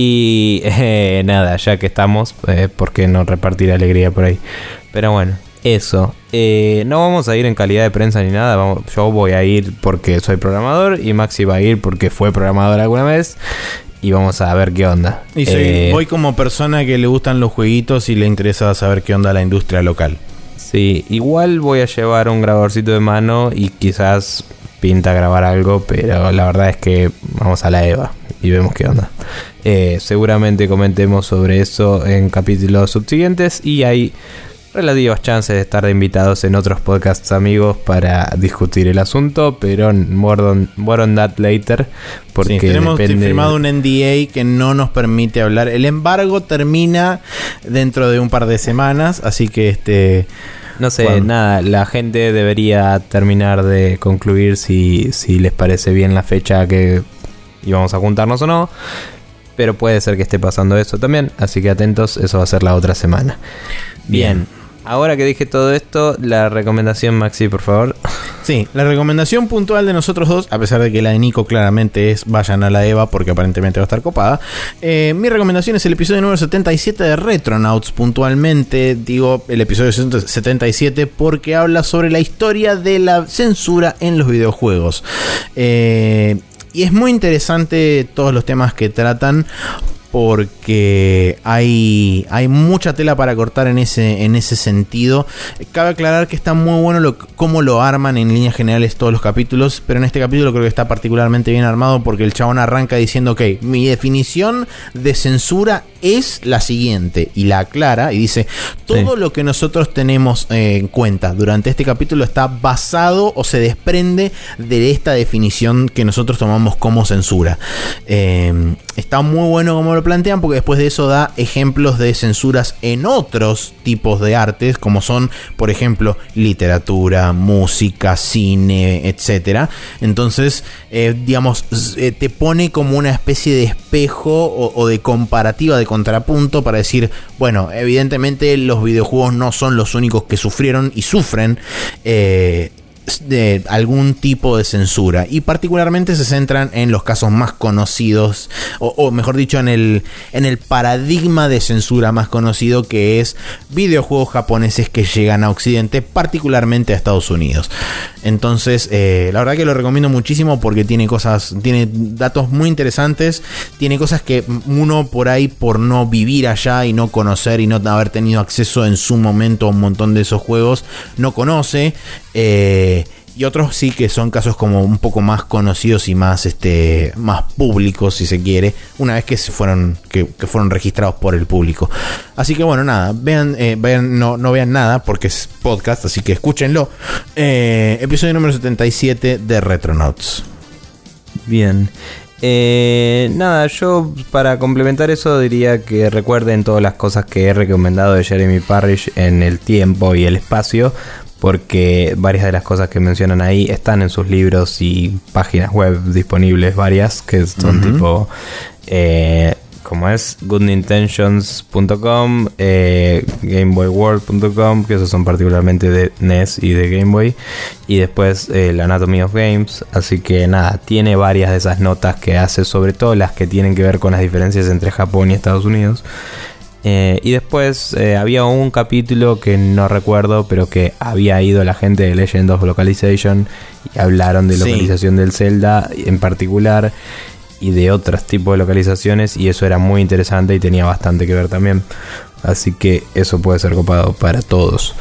Y nada, ya que estamos, ¿por qué no repartir alegría por ahí? Pero bueno, eso. No vamos a ir en calidad de prensa ni nada. Yo voy a ir porque soy programador y Maxi va a ir porque fue programador alguna vez. Y vamos a ver qué onda. Y voy como persona que le gustan los jueguitos y le interesa saber qué onda la industria local. Sí, igual voy a llevar un grabadorcito de mano y quizás pinta grabar algo, pero la verdad es que vamos a la EVA y vemos qué onda. Seguramente comentemos sobre eso en capítulos subsiguientes, y hay relativas chances de estar de invitados en otros podcasts amigos para discutir el asunto, pero more on that later, porque tenemos firmado un NDA que no nos permite hablar. El embargo termina dentro de un par de semanas, así que no sé, nada, la gente debería terminar de concluir si les parece bien la fecha que íbamos a juntarnos o no, pero puede ser que esté pasando eso también, así que atentos, eso va a ser la otra semana. Bien. Ahora que dije todo esto, la recomendación, Maxi, por favor. Sí, la recomendación puntual de nosotros dos, a pesar de que la de Nico claramente es vayan a la EVA porque aparentemente va a estar copada. Mi recomendación es el episodio número 77 de Retronauts. Puntualmente digo el episodio 77 porque habla sobre la historia de la censura en los videojuegos. Y es muy interesante todos los temas que tratan, porque hay mucha tela para cortar en ese sentido. Cabe aclarar que está muy bueno cómo lo arman en líneas generales todos los capítulos, pero en este capítulo creo que está particularmente bien armado porque el chabón arranca diciendo: ok, mi definición de censura es la siguiente, y la aclara y dice: todo lo que nosotros tenemos en cuenta durante este capítulo está basado o se desprende de esta definición que nosotros tomamos como censura. Está muy bueno como lo plantean, porque después de eso da ejemplos de censuras en otros tipos de artes, como son, por ejemplo, literatura, música, cine, etcétera. Entonces, digamos, te pone como una especie de espejo o de comparativa, de contrapunto, para decir, bueno, evidentemente los videojuegos no son los únicos que sufrieron y sufren de algún tipo de censura, y particularmente se centran en los casos más conocidos, o mejor dicho, en el paradigma de censura más conocido, que es videojuegos japoneses que llegan a Occidente, particularmente a Estados Unidos. Entonces, la verdad que lo recomiendo muchísimo porque tiene datos muy interesantes, tiene cosas que uno por ahí, por no vivir allá y no conocer y no haber tenido acceso en su momento a un montón de esos juegos, no conoce. Y otros sí que son casos como un poco más conocidos y más públicos, si se quiere, una vez que fueron registrados por el público. Así que bueno, nada, no vean nada porque es podcast, así que escúchenlo. Episodio número 77 de Retronauts. Bien. Nada, yo para complementar eso diría que recuerden todas las cosas que he recomendado de Jeremy Parrish en el tiempo y el espacio, porque varias de las cosas que mencionan ahí están en sus libros y páginas web disponibles, varias que son tipo como es goodintentions.com, gameboyworld.com, que esos son particularmente de NES y de Game Boy, y después el Anatomy of Games. Así que nada, tiene varias de esas notas que hace, sobre todo las que tienen que ver con las diferencias entre Japón y Estados Unidos. Y después había un capítulo que no recuerdo, pero que había ido la gente de Legend of Localization y hablaron de localización del Zelda en particular y de otros tipos de localizaciones, y eso era muy interesante y tenía bastante que ver también. Así que eso puede ser copado para todos.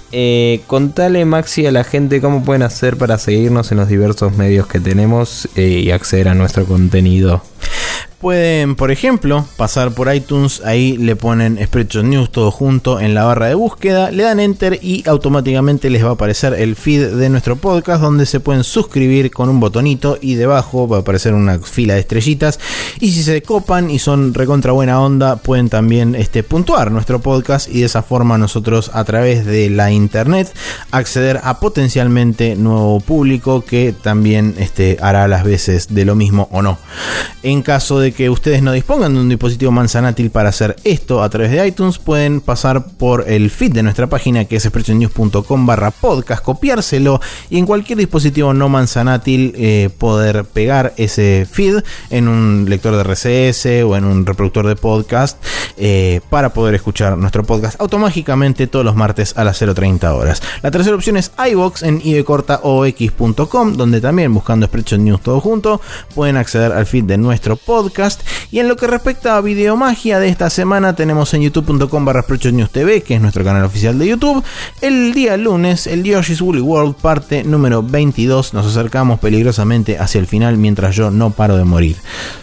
Contale, Maxi, a la gente cómo pueden hacer para seguirnos en los diversos medios que tenemos y acceder a nuestro contenido. Pueden, por ejemplo, pasar por iTunes, ahí le ponen Spreadshot News todo junto en la barra de búsqueda, le dan Enter y automáticamente les va a aparecer el feed de nuestro podcast, donde se pueden suscribir con un botonito y debajo va a aparecer una fila de estrellitas. Y si se copan y son recontra buena onda, pueden también puntuar nuestro podcast, y de esa forma nosotros, a través de la internet, acceder a potencialmente nuevo público que también hará las veces de lo mismo o no. En caso de que ustedes no dispongan de un dispositivo manzanátil para hacer esto a través de iTunes, pueden pasar por el feed de nuestra página, que es spreadshotnews.com/podcast, copiárselo y en cualquier dispositivo no manzanátil poder pegar ese feed en un lector de RSS o en un reproductor de podcast para poder escuchar nuestro podcast automáticamente todos los martes a las 0:30 horas. La tercera opción es iVoox en ibcortaox.com, donde también, buscando Spreadshot News todo junto, pueden acceder al feed de nuestro podcast. Y en lo que respecta a Videomagia de esta semana, tenemos en youtube.com/SpreadshotNewsTV, que es nuestro canal oficial de YouTube, el día lunes, el Yoshi's Woolly World parte número 22. Nos acercamos peligrosamente hacia el final mientras yo no paro de morir.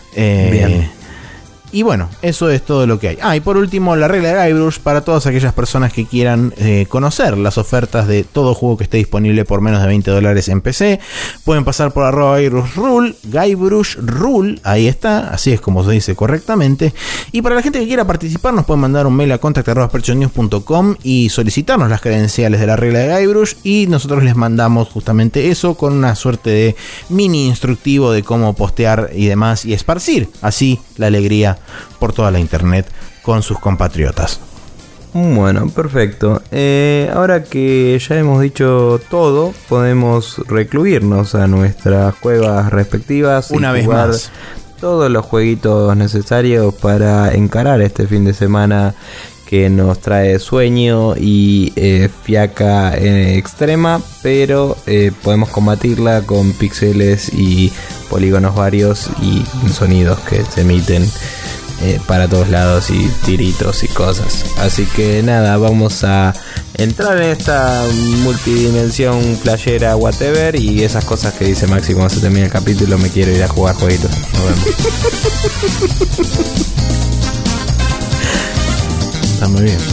Bien. Y bueno, eso es todo lo que hay. Y por último, la regla de Guybrush para todas aquellas personas que quieran conocer las ofertas de todo juego que esté disponible por menos de $20 en PC. Pueden pasar por @Guybrush Rule, ahí está, así es como se dice correctamente. Y para la gente que quiera participar, nos pueden mandar un mail a contact@spreadshotnews.com y solicitarnos las credenciales de la regla de Guybrush, y nosotros les mandamos justamente eso con una suerte de mini instructivo de cómo postear y demás, y esparcir así la alegría por toda la internet con sus compatriotas. Bueno, perfecto. Ahora que ya hemos dicho todo, podemos recluirnos a nuestras cuevas respectivas una vez jugar más todos los jueguitos necesarios para encarar este fin de semana que nos trae sueño y fiaca extrema, pero podemos combatirla con píxeles y polígonos varios y sonidos que se emiten para todos lados y tiritos y cosas. Así que nada, vamos a entrar en esta multidimensión flashera whatever y esas cosas que dice Maxi cuando se termina el capítulo: me quiero ir a jugar jueguitos. Nos vemos. Está muy bien.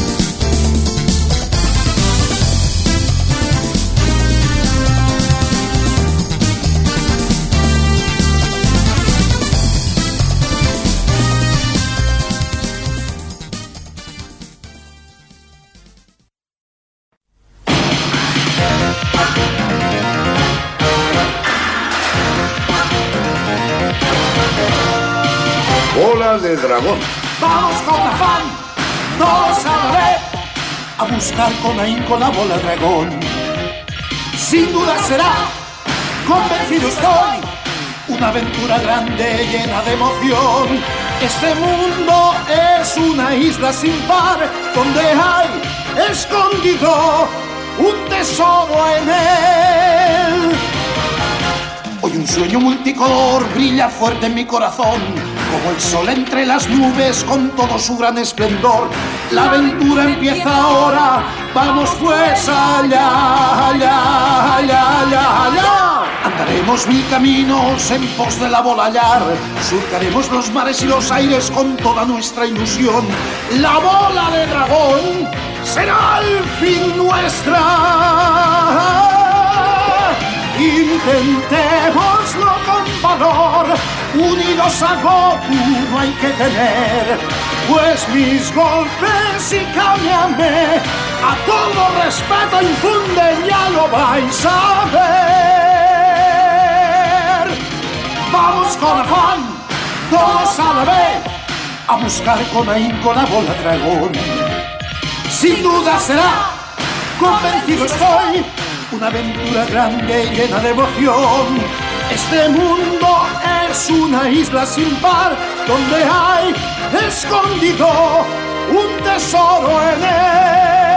Bola de dragón. Vamos con afán, todos a la vez, a buscar con ahínco la bola dragón. Sin duda será, convencido estoy, una aventura grande llena de emoción. Este mundo es una isla sin par, donde hay escondido un tesoro en él. Hoy un sueño multicolor brilla fuerte en mi corazón, como el sol entre las nubes con todo su gran esplendor. La aventura empieza ahora, vamos pues allá, allá, allá, allá, allá. Andaremos 1000 caminos en pos de la bola hallar, surcaremos los mares y los aires con toda nuestra ilusión. La bola de dragón será al fin nuestra. Intentémoslo con valor, unidos a Goku no hay que temer, pues mis golpes y Kamehameha a todo respeto infunden, ya lo vais a ver. Vamos con afán, todos a la vez, a buscar con ahínco la bola dragón. Sin duda será, convencido estoy, una aventura grande llena de emoción. Este mundo es una isla sin par, donde hay escondido un tesoro en